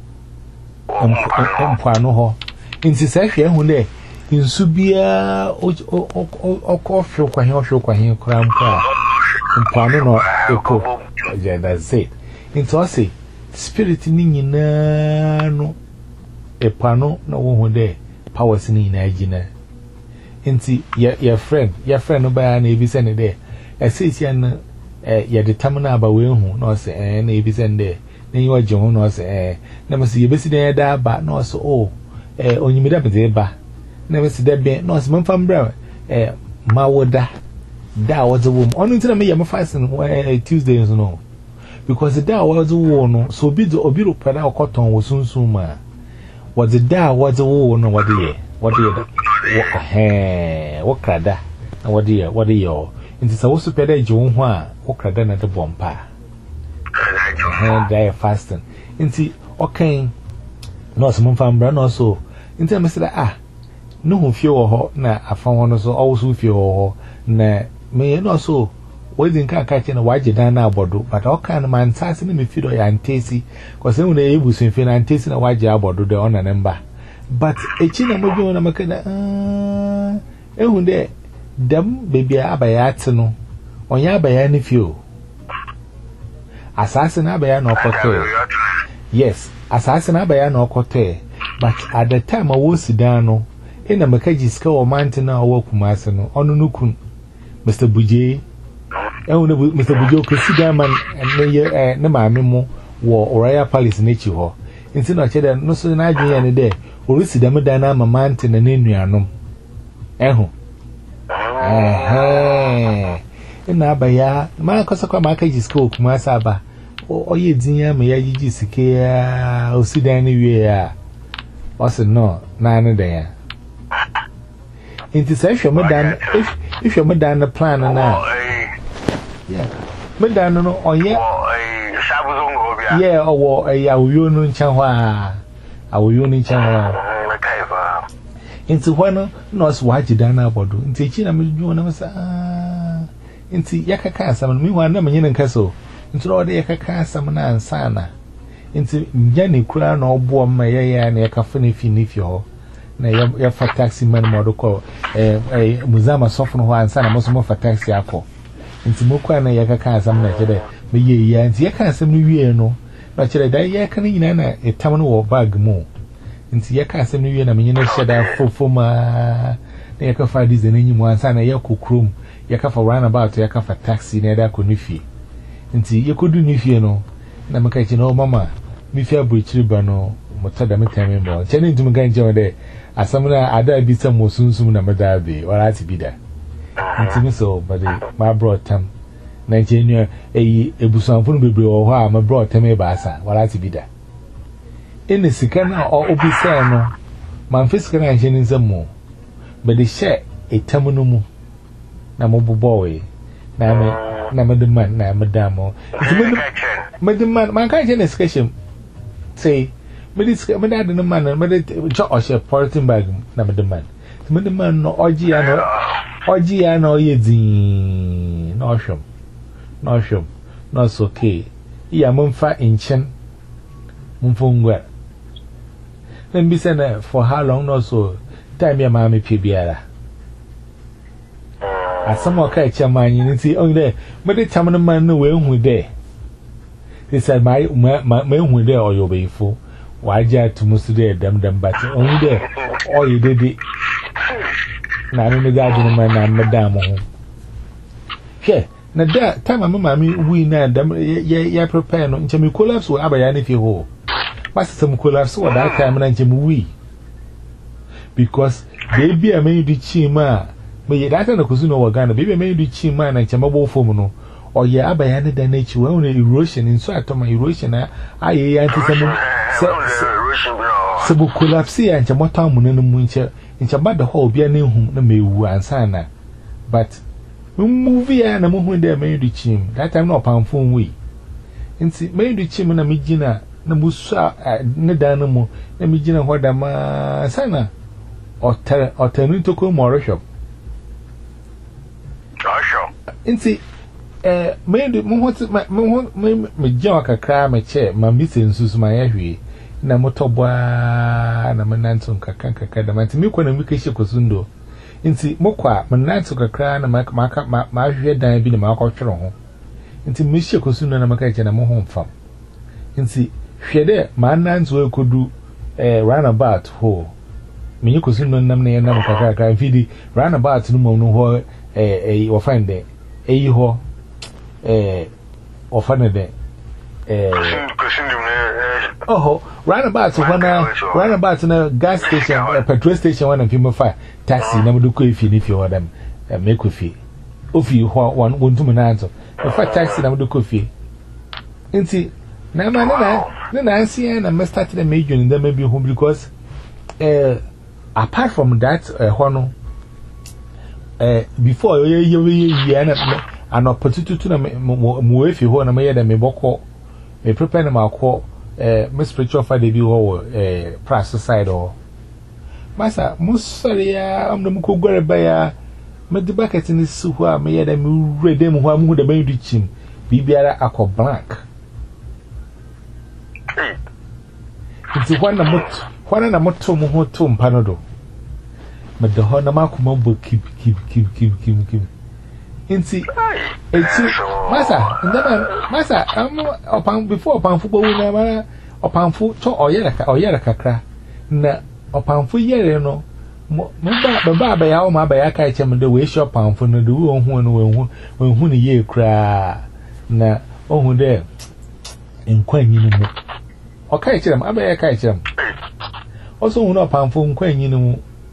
Empano. In Sisafia, who there. In Subia or coffee or quahin or quahin cram car. In Pano or yeah, that's it. In Tossi, spirit in no a pano, no one there, powers in Nigina. Inti, your friend, your friend, no by any visit there. I say, yan, ya determine about whom, no say, and a visit there. Then you are John, no say, never see you visit there, but no so, oh, eh, only made up there, but. Never see that be no small from brown. Eh, Mawoda. That was a woman. Only to me, I'm fasting Tuesdays, no. Because the da was a woman, so bid or beautiful pada or cotton was soon sooner. Was the da was a woman, what dear? What dear? Eh, what crada? And what dear? What dear? It is also peda John Hua, what crada at the bompa. And they are fasting. Inti, okay. No small from brown also. Inti, Mister Ah. No fear na I found one also also fear na me no so we didn't catch in a wide dana bodo but all kind of man sassing me feed or antesi because when they able to feel antesi a wide bodo the on a number but a china movie on a macana ah ehun de dem baby abayat no onya abayani few assassin abaya no kote yes assassin abaya no kote but at the time I was down in a Makajiska or mountain or walk Massano, on Nukun, Mister Bujay, and Mister Bujo Cressidaman and Nema Memo, war Oraya Palace nature hall. Instead of Cheddar, no so an idea any day, or is the Madana mountain and Indianum. Eho. Eh, in Abaya, Marcosaka Makajisko, Masaba, or ye dear Mayaji Sikea, or sit anywhere. Also, no, nine there. It is actually Madame if if you're Madame the plan now. Yeah, Madame no, or yeah, yeah, or a Yawun Chanwa, our Yuni Chanwa. Into one knows what you done about doing. Teaching a million of us. Ah, into Yakaka, some me one number in Castle. Into all the Yakaka, some and Sana. Into Jenny Crown or Boom, my and Yakafini Finifio. Na ya fa taxi man model call eh eh muzama sofo ho ansa na moso mo fa taxi akọ nti mokwa na ya kaka asam na kede me ye ya nti ya kan asam no wie no na kede da ya kan nyina na etam no wo bag mu nti ya kan asam no wie na me nyina sheda fofo ma na ya ka fa diesel na nyimu ansa na ya kokrom ya ka fa roundabout ya ka fa taxi na da ko nifie nti ya kodu nifie no na me ka chi no mama mi fi abuchiri ba no motada metame mo chene ntum kan je wode asamna ada bi sam mosunsum na medabe wala ti bida ntimi so but my brought tam Nigeria eyi ebusanfo no bebre wo ho a my brought tam e baasa wala ti bida ene sika na obi say no man fisika na je nsam mo but the share etam no mu na mo bobo we na me na medeman na medamo medeman man kan je na sketch say Medis, Medad and the man, and Medit, Josh, a porting bag, number the man. The man, no, Ogiano, Ogiano, Yedin, Nosham, Nosham, not so okay. Ya Mumfa in Chen Mumfunga. Then be sent for how long, not so. Time your mammy Pibiara. As some more catch your man, you see, only there, but the time of the man, no way, who there. They said, my man, who there, or you'll be full. Why jar to most today, damn them, but only there. All you did it. Now, in the garden, my name, Madame. Here, now that time, my mammy, we know them, ye prepare no Jimmy collapse or Abayani if you hold. What's some collapse or that time, and Jimmy we? Because they be a made chima, may that and a cousin or Ghana, baby made chima and chamabo fomono. Or ye Abayani the nature only erosion in so my erosion. I anti some. So we collapse and Chamota Munich, in Chabad the whole be a name whom the Mewu and Sana. But we move here and a moment there made the chim, that I'm not pound phone we. And see, made the chim and a midgina, the Musa at Nedanamo, the midgina what a man Sana or turn to come more shop. And see, eh, made the moment me junk a cram a chair, my missing sus my every. Na motoboa na mananto nkaka nkaka da manti mi kwana mi kehye kosundo nti mokwa mananto kakra na maka ma hwe dan bi na makotwere ho nti mi hye kosundo na maka che na mo ho mfam nti hwe de mananto ekodu eh runabout ho mi nyi kosundo nam na ye nam kakra kakra fidi runabout no mo no ho eh eh wo find de eyi ho eh wo find de eh oh, roundabout when I roundabout in a gas station, a petrol station, one and people fire taxi, never do if you if you want them make with fee. If you want one to mananto, if I taxi, never do coffee. And see, now, man, then I see and I must start the major in them maybe home because uh, apart from that, uh, Hono, uh, before you an opportunity to move if you want to make them a boko, a prepare them our call. Eh, Miss Spiritual Father be ho eh price side or Masa musori ya amdo muko gore ba ya me de bucket ni su ho a me ya da me rede mu ho amu da ban duchim bibiara akọ black nti hwana mot hwana na moto mu ho to mpano do me de ho na makoma bo keep keep keep keep keep keep nti eti masa ndaba masa am opan before opan fu bo na ma opan fu to oyere ka oyere kakra na opan fu yere no mo ba ba ba ya o ma ba ya ka chem de we shop opan fu no de wo hu no we hu we hu ni ye kra na ohun de nkwanyi ni mu o ka chem aba ya ka chem also hu no opan fu nkwanyi ni mu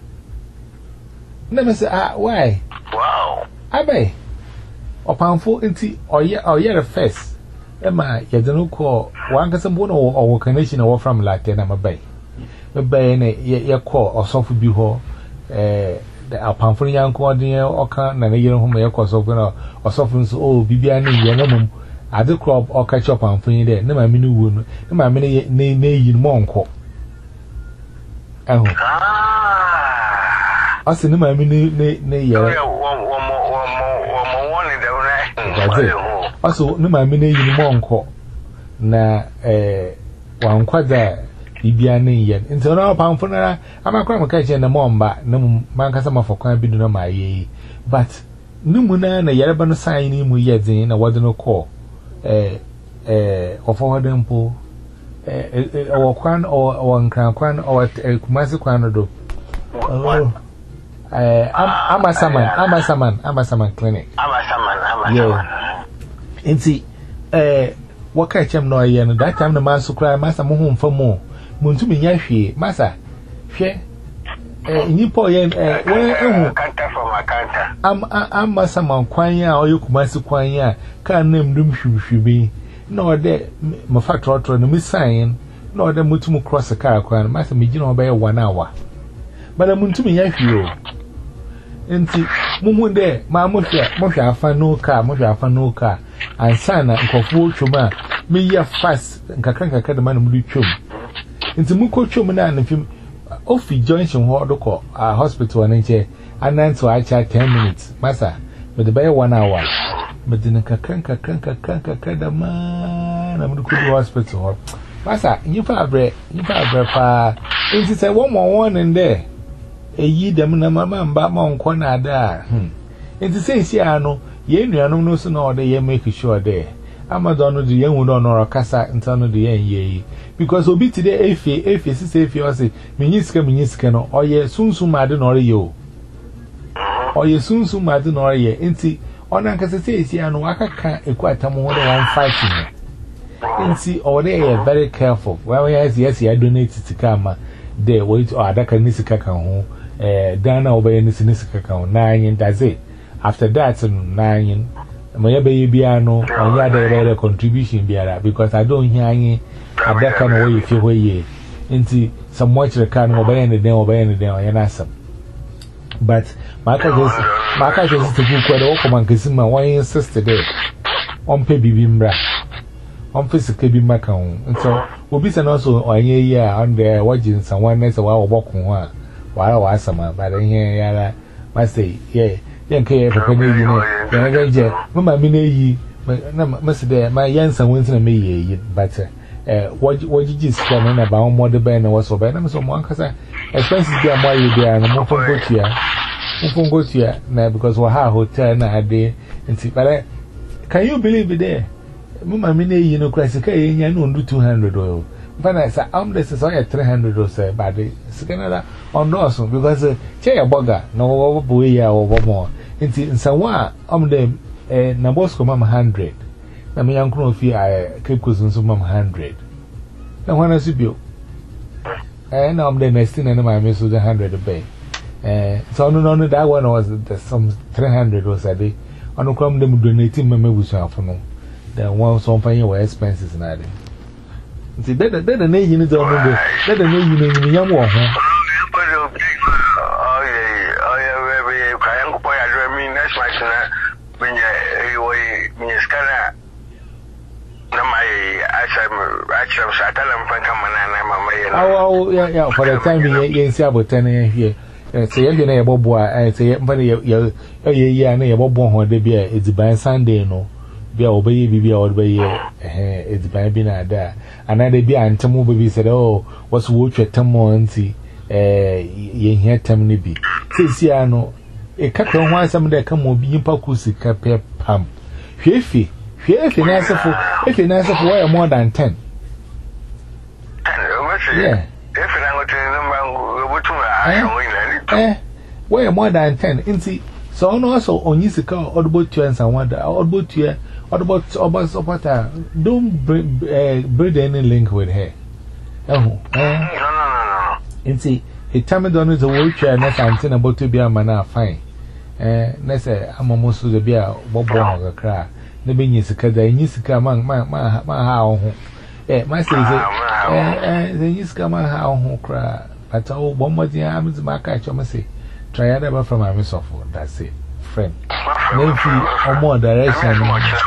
na me say ah why wow abai opanfo nti oye oye first e ma ye de no ko wan kasa mbo no o connection o from latte na mabai mabai ne ye ko osofu bi ho eh the opanfo yanko odin oka na ne yere ho ma ye ko osofu na osofu nso o bibia ne ye na mum ade crop o ka chop opanfo yin de ne ma me no wu no ne ma me ne ne yi mo nko aho ah ase ne ma me ne ne yere also no ma me na yin mo nko na eh wankwaza bibia na yen nti no pamfo na amakwa maka je na mo mba na man kasa mafokwan bi do na ma ye but numu na na yereba no sign ni mu yedin na wode no call eh eh ofo hodempo eh o kwan o nkran kwan o kumasi kwan do eh amasaman amasaman amasaman clinic amasaman amasaman yeah nti eh waka chem no ye no that time na man so cry masa mo hu mfa mo muntumi nya hwe masa hwe eh nipo ye eh we ehu kanta from akanta am am masa man kwan ya o yokumasi kwan ya ka na mdum hwihwibi na ode mo fa trotro no mi sign na ode mutumu cross car kwan masa mi gina obaye one hour bana muntumi nya hwe o nti mumu de ma mo hwe mo hwe afa no car mo hwe afa no car ansana nkofo twoma me ya fast nkaka nkaka de man mu twom nti mu ko twom na na fim ofi junction ho dokọ a hospital na nche ananto acha ten minutes masa me de bay one hour me de nkaka nkaka nkaka nkaka da ma na mu ko hospital ho masa nyifa abre nyifa abre pa nti se one more one nde eyi dem na mama mba ma onko na da hmm nti se nsi ano ye nuanom no so na ode ye make sure there amazon no de ye hu no no kasa ntano de ye ye because obi ti de efe efe sise efe o se minyiska minyiska no oye sunsun ade no re ye o oye sunsun ade no re ye nti ona nkasa se esi ano akaka ekwata mo de one fighting nti ode ye very careful when yes yes I donate tika ma de wait or adaka nisika kan ho eh dana obaye nisika kan ho na yin daze after that nine my baby piano on your direct contribution biara because I don't hear any adaka no way feel way into some much record over any day over any day or an but my cat is to book where the Okoman Kisima, one insist today on Pebby Bimbra on physical Bimbacon. And so we'll be also on a year on there watching someone next a while walking one while I was summer, but in here, I say, yeah, young care for Penny, you know, Mamma Mini, Mister There, my young son wins in a me, but uh, what what you just coming about more the band was so bad. I'm so one because I expenses there more you there and more from go to ya. More go to ya now because we have hotel na day and see. But can you believe it there? Mama mini you know Christ okay you know do two hundred oil. But I say I'm this is all three hundred or so but the second on also because uh chair burger no boy ya or more. In someone I'm them eh na boss come one hundred. Na me yankro fi I keep cushion so mam one hundred. Na wana sibio. Eh na am the next thing na my miss so the one hundred bay. Eh so no no that one was the some three hundred was a day. Ono come them donating me mebusu afono. Then one some paying were expenses na dey. See that that the na yin do no dey. That the na yin yin yam wo ho. Oh yeah, oh yeah, we kayan ko ya do me next match na binya eh binya skana. Oh, yeah, yeah, for the time you see about ten here. Say, you're going to bob, I say, you're yeah, near Bob Bon, the beer, it's by Sunday, no. Be obey, be obey, it's by being there. And then they be and Tamu baby said, oh, what's watch at Tamu and see, eh, ye hear Tammy be. Says, yeah, no, a cat on one some day come will be in Pacusi, Capia Pump. Fifi. If you answer for, if you answer for why more than ten. Yeah. If you number, eh, why more than ten? In see, so also on you call all about two and one, all about two, all about about about don't breed any link with her. Oh, eh, no, no, no, no. In see, a time done is a wheelchair, and that's something about to be a man, fine. Eh, let's say I'm almost to the beer, Bob Bon, cry. The being is a cat, and you come among my my my how. Eh, my says, eh, the news come on how cry. But oh, one more thing, I'm my catch, I say, try ever from my miss of that's it, friend. Maybe or more direction.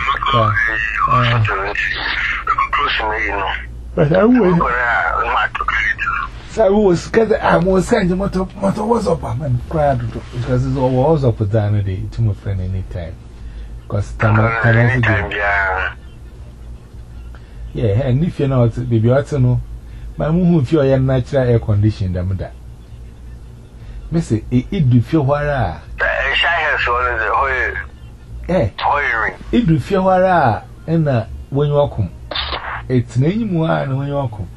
But I would. So I was because I was sending motor motor was up and cried because it's always opportunity to my friend anytime. Because time, yeah. Yeah, and if you're not, baby, I don't know. My mum, if you're a natural air conditioned, I'm that. Missy, it do feel where I eh, it do feel where I and when you welcome. It's name one when you welcome.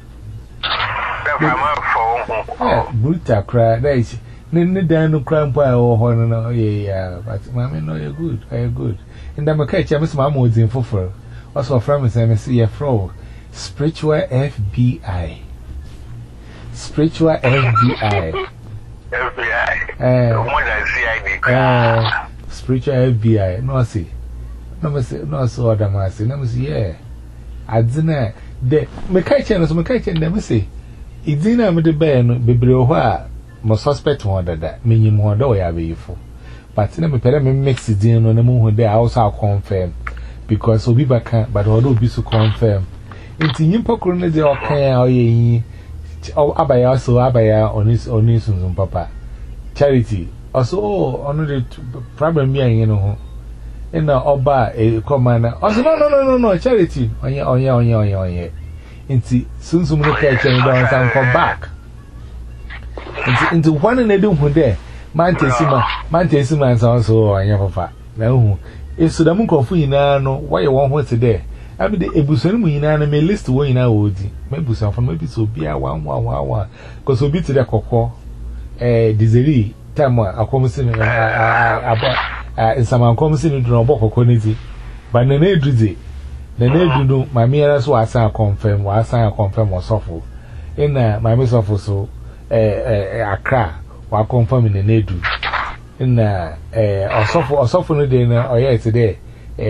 Oh, brutal cry. There is no down cramp or horn. Yeah, but mammy, no, you're good. You're good. And I'm a catch. I miss my moods in Fuffer. Also, from M S C F O, Spiritual F B I. Spiritual F B I. F B I. More than C I D. Spiritual F B I. No, see. No, see. No, so other man say. No, see. Yeah. I didn't. The me catch and so me catch and them say. It's in a the band, Bibrio, my suspect one that meaning more do I be for. But let me pay them mix it in on the moon there also confirm because we back, but although be so confirm. It's in Pocrone, the okay, or ye, or Abaya, so Abaya on his own news on Papa. Charity also, oh, on the problem, you know, in the Oba a commander. Also, no, no, no, no, no, charity on your, on your, on your, on your. Into soon some look at you and come back into into one and they do one there. Mantesima, Mantesima, and also on your papa. Now, if Sudamun Kofu in no, why you want what's there? I mean, the Ebuson in an may list to win our wood. Maybe some from maybe so be a one, one, one, one. Because we beat to the cocoa, a disease, Tama, a commission about in some uncommission in a book of quality. But the name drizzy. The name do my mirrors was I confirm, was I confirm was awful. In my miss of so a cra, while confirming the name do. In a soft or soften dinner or yes today,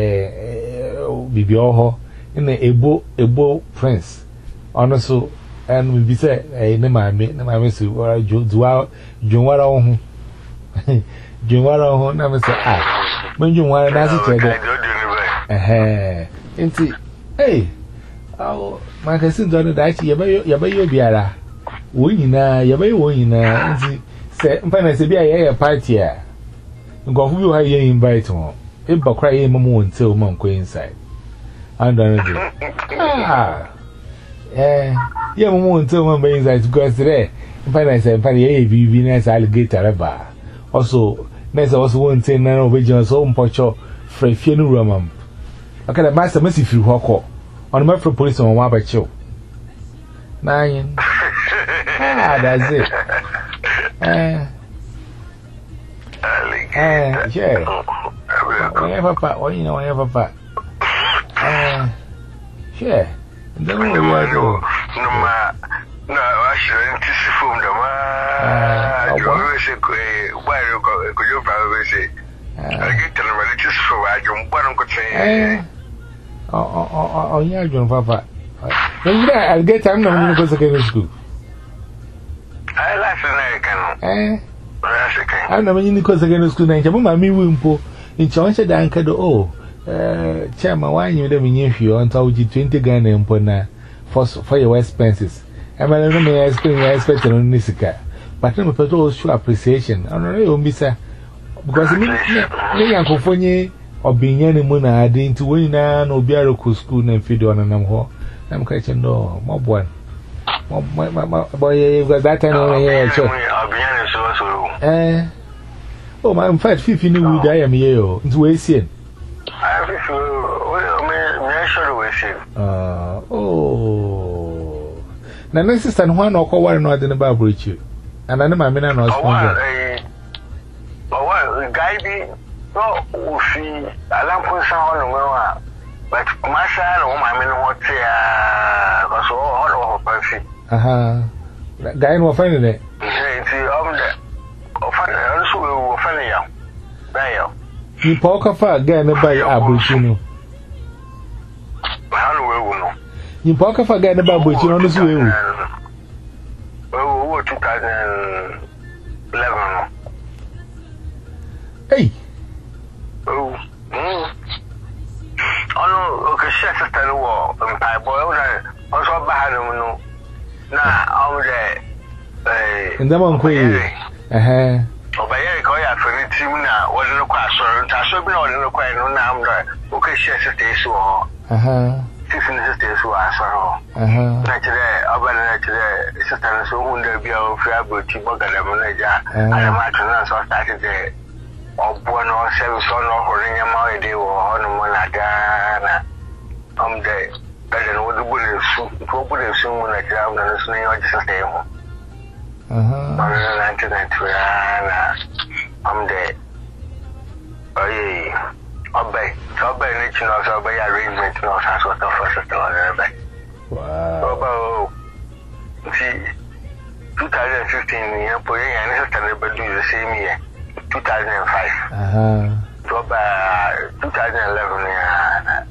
a bibioho in the ebo ebo prince. Also, and we be say, eh, no, my mate, no, my miss, or do out, June, what on June, what on, never say, ah, when you want to eh, eh, hey, oh, my cousin don't die, Yabayo Biara. Winna, Yabay winna, say, when I say, be a party, go who are you invite home? If but cry a moment until Monk inside. And ah, eh, young woman until one bay inside because today, if I say, Fanny A. V. V. Nice alligator bar. Also, Nessa also won't say none of Region's own pocho for a funeral. I can master Missy through Hawk on my police on one by chill. Nine. Ah, that's it. Eh, eh, yeah. Whatever part, or you know, whatever part. Eh, yeah. And then we are doing. No, no, I shouldn't see from the man. You always say, why could you probably say? I get to the religious for what you want to say. Oh, oh, oh, oh, yeah, John Papa. I'll get time now when you go to secondary school. I like American. Eh, I know when you go to secondary school, and your mammy wimpo in Choncha Danka. Oh, uh, Chama, why you never knew you until you twenty Ghana and Pona for for your expenses. I don't know, I explain, I expect on Nisica, but I'm a total show appreciation. I don't know, Mister, because me, Uncle Fonny or being any moon, I didn't win no Biarco school and feed on an amho. I'm catching no mob one. My, my, my boy, you've got that time over here. Eh, oh, my, in fact, fifty new wood I am here. It's wasting. I feel uh, oh, now, this is one or one or the Bible with you. And I know my men are not sponsored. Oh, guide no, see, I don't put someone, but my son or my men want to was all over perfect. Aha, guy no finding it. You poke for again by Abuchino. You poke for again about Abuchino on this way. Oh, two thousand eleven. Hey, oh, oh, no, okay, chef, I know, and I boiled also behind them. Now, over there, eh, and the one queen. Eh, oh, by Eric, I have for the team now, wasn't a question. I should be on the quite no number. Okay, chef, stay so. Aha, Tiffin sisters who are so. aha, Naturally, over naturally, sister, so who there be a fair but you bugger the manager. And I'm actually so started there. Or born or service on or holding a mouth or on Monagana. I'm there. Better what the bullet soup, probably soon when I travel and the snake or just stay home. aha. nineteen ninety-nine, I'm there. Oh, yeah. Obey. So, obey, nature, so obey arrangement, no, that's what the first story. Wow. Oh, see, twenty fifteen, you're putting an instant, but do the same year, two thousand five. Aha. So, about twenty eleven, yeah.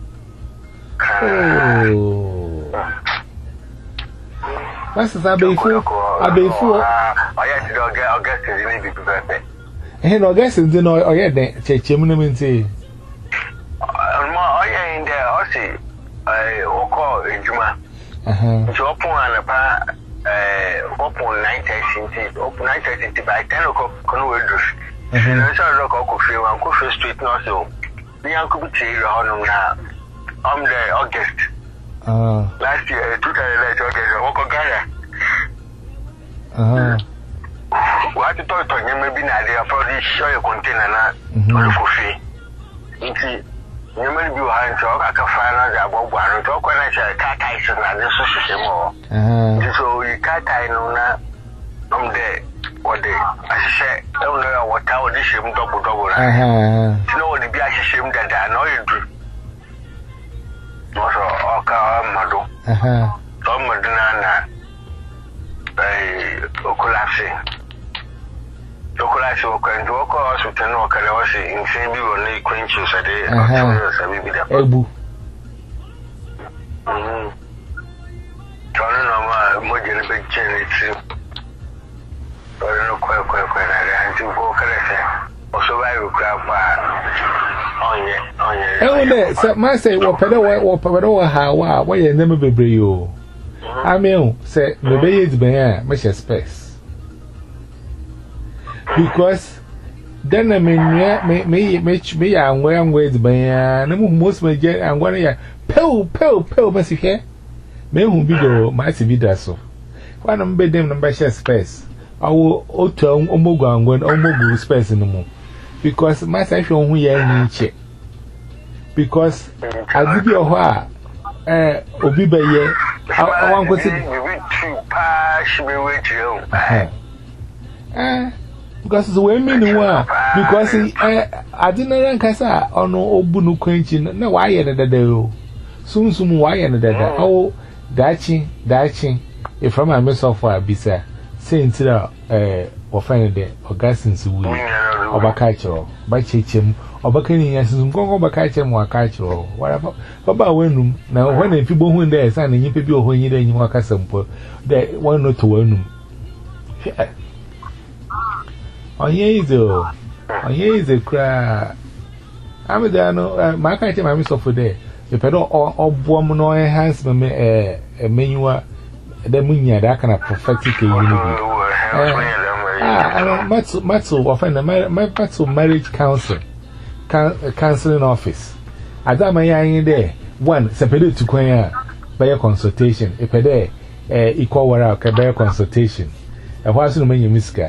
Oh, what's this? I be fool. I be fool. I had to go get August in the birthday. And August is the no, oh, yeah, the church, you mean, say, oh, yeah, in there, I see, I will call in Juma. uh-huh. So, open and about, uh, open nine thirty, open nine thirty by ten o'clock, can we do? And I saw a local coffee, one coffee street, not so. The uncle be tea, now. I'm there, August. Uh, last year, two thousand eight, August, I walk on Ghana. uh-huh. What you thought you may be not there for this show container or the coffee. You see, you may be behind talk, I can find out about one talk when I say cat ice and this system more. So you can't I know now. I'm there. What day? I say, I don't know what I would shame double double. You know what the be ashamed that I know you do. Also, okay, Mado. Uh-huh. Some Madonna, a collapsing. The collapse of Queen Walker also to know Calawasi in Saint Bill and Lake Quenches a day. Uh-huh. Ebu. Hm. Turning on my moja ni bejeni tu. Ora no kwa kwa kwa na anti bo kale se. O survive kwa pa. Onye onye. Eh onde se ma say wo pede wo pede wo ha wa wo ye nem bebre yo. Amen say me be ye diban a me she space. Because then I mean me me me me ya anwe anwe diban a na mo most me je anwe ya pew pew pew me si here. Me hu bi do ma si bi da so. Kwa na mbe dem na mbe she space. Awo otu omogu anwe omogu space no mo. Because my say hwe hu ya ni che. Because agidi oho a eh obi be ye awan ko ti eh because the way me no wa because eh adinara nkasa ono obunu kwanchi na wa ye ne dada o sumsum wa ye ne dada awo dachi dachi e from my myself wa bisa say ntira eh wo find the orgasins wi obaka chiro ba chechem obaka ni yansum gongo obaka chem wa ka chiro whatever baba wenum na when e fibo hu dey say na nyipe bi oho nyi dey nyi wa kasampo dey one not to wenum onye izo onye izo kra amida no ma ka chem ami sofo dey e pedo obuom no enhance me eh emenyua de munya da kana prophetic yi ni bi Ah, Matsu, Matsu, offend the Matsu marriage council, counseling office. As I'm in there, one, separate to Quaya by a consultation, a pede, equal where by a consultation. A horse in many miska.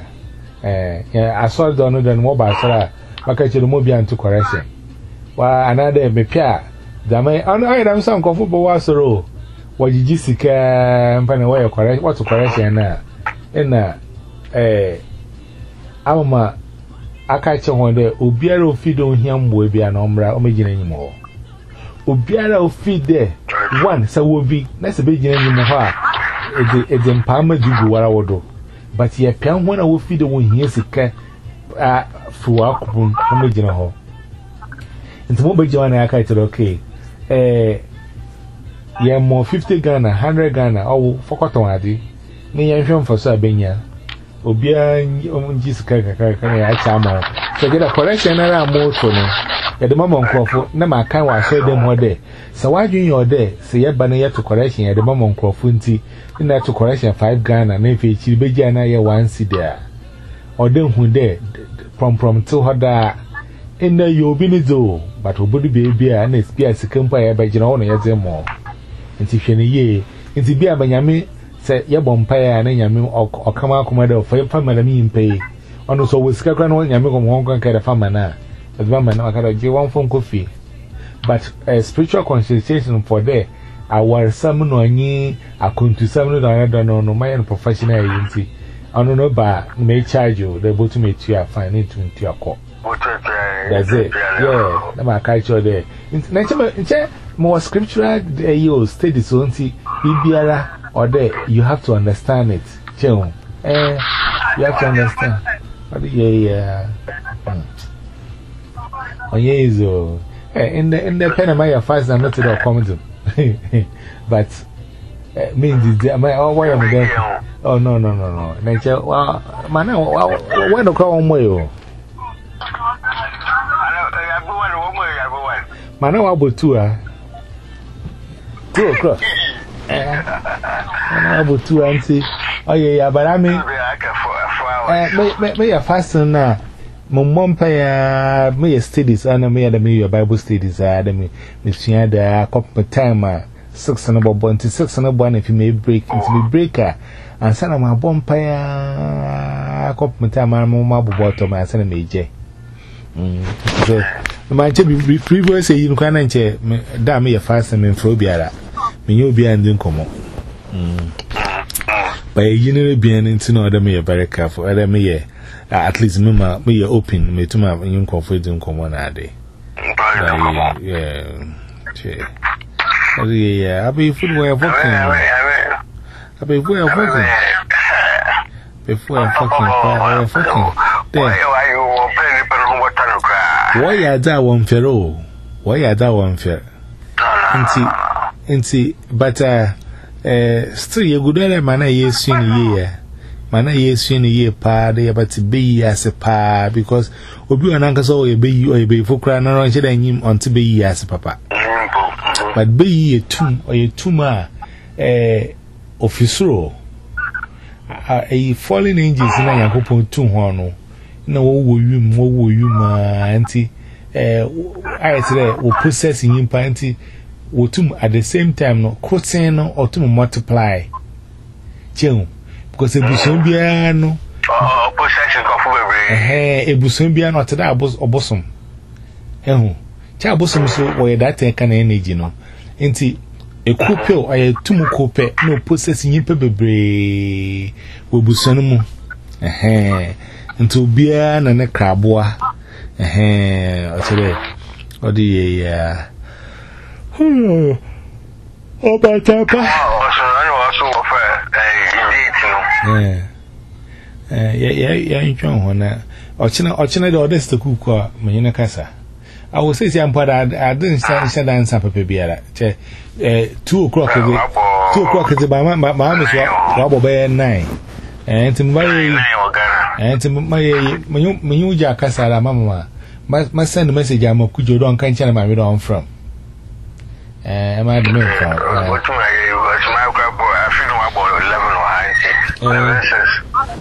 I saw the honor than mobile, sir, Makachi Mobian to correction. While another me pia, the may honor some comfortable was a row. What did you seek and find a way of correct what to correction now? In a eh ama akache honde obiara ofide ohia mbo bia na omra omegina nyimo obiara ofide one sa wobi na se begina nyimo ho a ede ede mpama dugu wara wodo but ye pian ho na ofide wo hia sika a fuwa kubun omegina ho ntimo begina na akache okay eh ye mo fifty Ghana one hundred Ghana owo fokoton ade ni ye hwem foso abenya obia onji sika kaka ya chama so get a correction na amoto no ya de mama nkrofo na ma kan wa so dem ho de se wadwun yo de se ye ba na ye to correction ya de mama nkrofo nti na to correction five Ghana na fe chiri begia na ye one cedi a ode hu de prom prom to hoda ina yo bi ni do but obodu be bia na spia sika mpa ya ba gina wono ye ze mo nti hwe ne ye nti bia banyame se ye bompaya na nyame okama akoma de fa fama na mi mpe ono so wosika kra no nyame ko mo kan ka de fama na e ba man na ka de one phone coffee but a spiritual consultation for there our some no anyi akontu some no na do no no my professional agency ono no ba me charge you the both me to your fine into into your call that's it yeah na ma ka cho there na che more scriptural you study so nti bibiara or there, you have to understand it. Cheo. Eh, you have to understand. Yeah, yeah. Oh, yeah, is oh. Eh, in the in the pen of my fast, I'm not to the comment. But me, my oh, why am I there? Oh, no, no, no, no. Nature, well, man, where do call on way? Man, how about two? Ah, two o'clock. Eh, I'm two auntie. Oh, yeah, but I mean, eh, me, me, fasting now. My mom pay me studies, and me and me your Bible studies. I had me, Miss Yada, a couple of time, six and about one to six and one if you may break into the breaker. And son of my bomb pay a couple of time, I'm on my bottom, and send me J. So, my be previous, you can't damn me a fasting in Phobia. Me you be and come on. By a general being into no other me a very careful, other me at least me me open me to my young comfort in common a day. Yeah, yeah, I'll be full way of working. I'll be way of working before I'm fucking fucking there. Why are that one fair? Why are that one fair? Inti, but uh, eh, still, you good at mana years in a year. Mana years in a year, pa, they about to be as a pa, because we be an uncle so a be or a be for crying around him on to be as a papa. But be a tomb or a tumor, eh, officer, a fallen angels in a couple two horno. No, wo you, mo wo you, ma auntie. Eh, I say, we processing in panty, we two at the same time, no, crossing or to multiply. Chill, because a busumbiano, oh, possession of every, a busumbiano to that was or bosom. Eh, child bosom so where that can energy, no. Auntie, a coupe or a two coupe, no possessing in pebre, we busunumu. Eh. Until beer and a crabwa, eh, or today, or the, uh, oh, oh, but Papa, also offer a yeah, yeah, yeah, yeah, you don't want to, or China, or China, or this to cook or Manina Casa. I will say, I'm part I didn't stand dance up a baby, two o'clock, two o'clock is by my mamma's wobble by nine, and to my. And to my Manuja Casara, Mamma, my send a message. I'm a Kujo don't can't tell my on from. Am I the main from? What's my crab? I feel about eleven or high.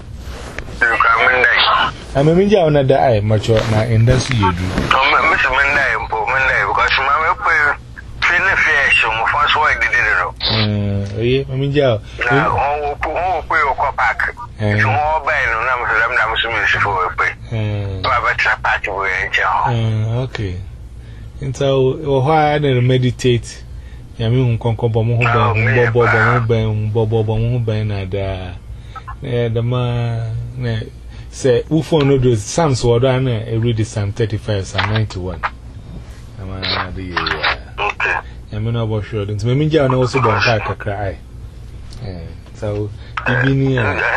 I'm a ninja on the eye, much or not in the sea. You do. Mister Monday, Monday, because my pay feel fish, first why did it. I mean, yeah, oh, pay or pack. It's more bad than I'm for a pay. Private party way. Okay. And so, why I didn't meditate? I mean, Conco Bomo, Bobo, Bobo, Bobo, Benada. The man say, who for no those Psalms were done a read Psalm thirty-five, Psalm ninety-one. Okay. I'm not about sure. It's me, John also don't pack a cry. So, I'm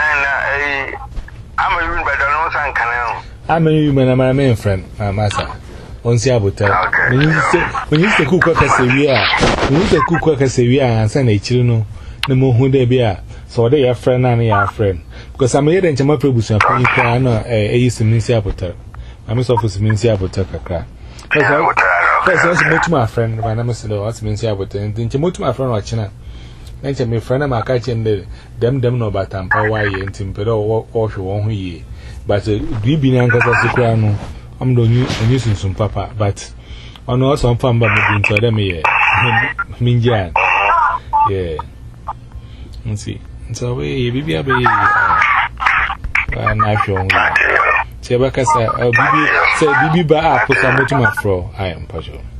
a human, but I don't canal. I'm a human, I'm a main friend, my master. On Siabuta. When you say cook as a year, when you say cook as a year and send a children, no more who they be. So they are friend and your friend. Because I'm here in Jama Prabus and Penny Crano, a used to mean Siabuta. I'm also for mean Siabuta. That's also much my friend, my name is the last mean Siabuta, and then to my friend or China. And my friend, I'm catching them, them no but I'm power and Timpedo or she won't ye. But we be young as a crown. I'm the new and using some papa, but I know some fun but into them here. Minjan. Yeah. Let's see. So we be a baby. I'm not sure. Say, Bacasa, I'll be say, Bibi Ba, put some to my fro. I am puzzled.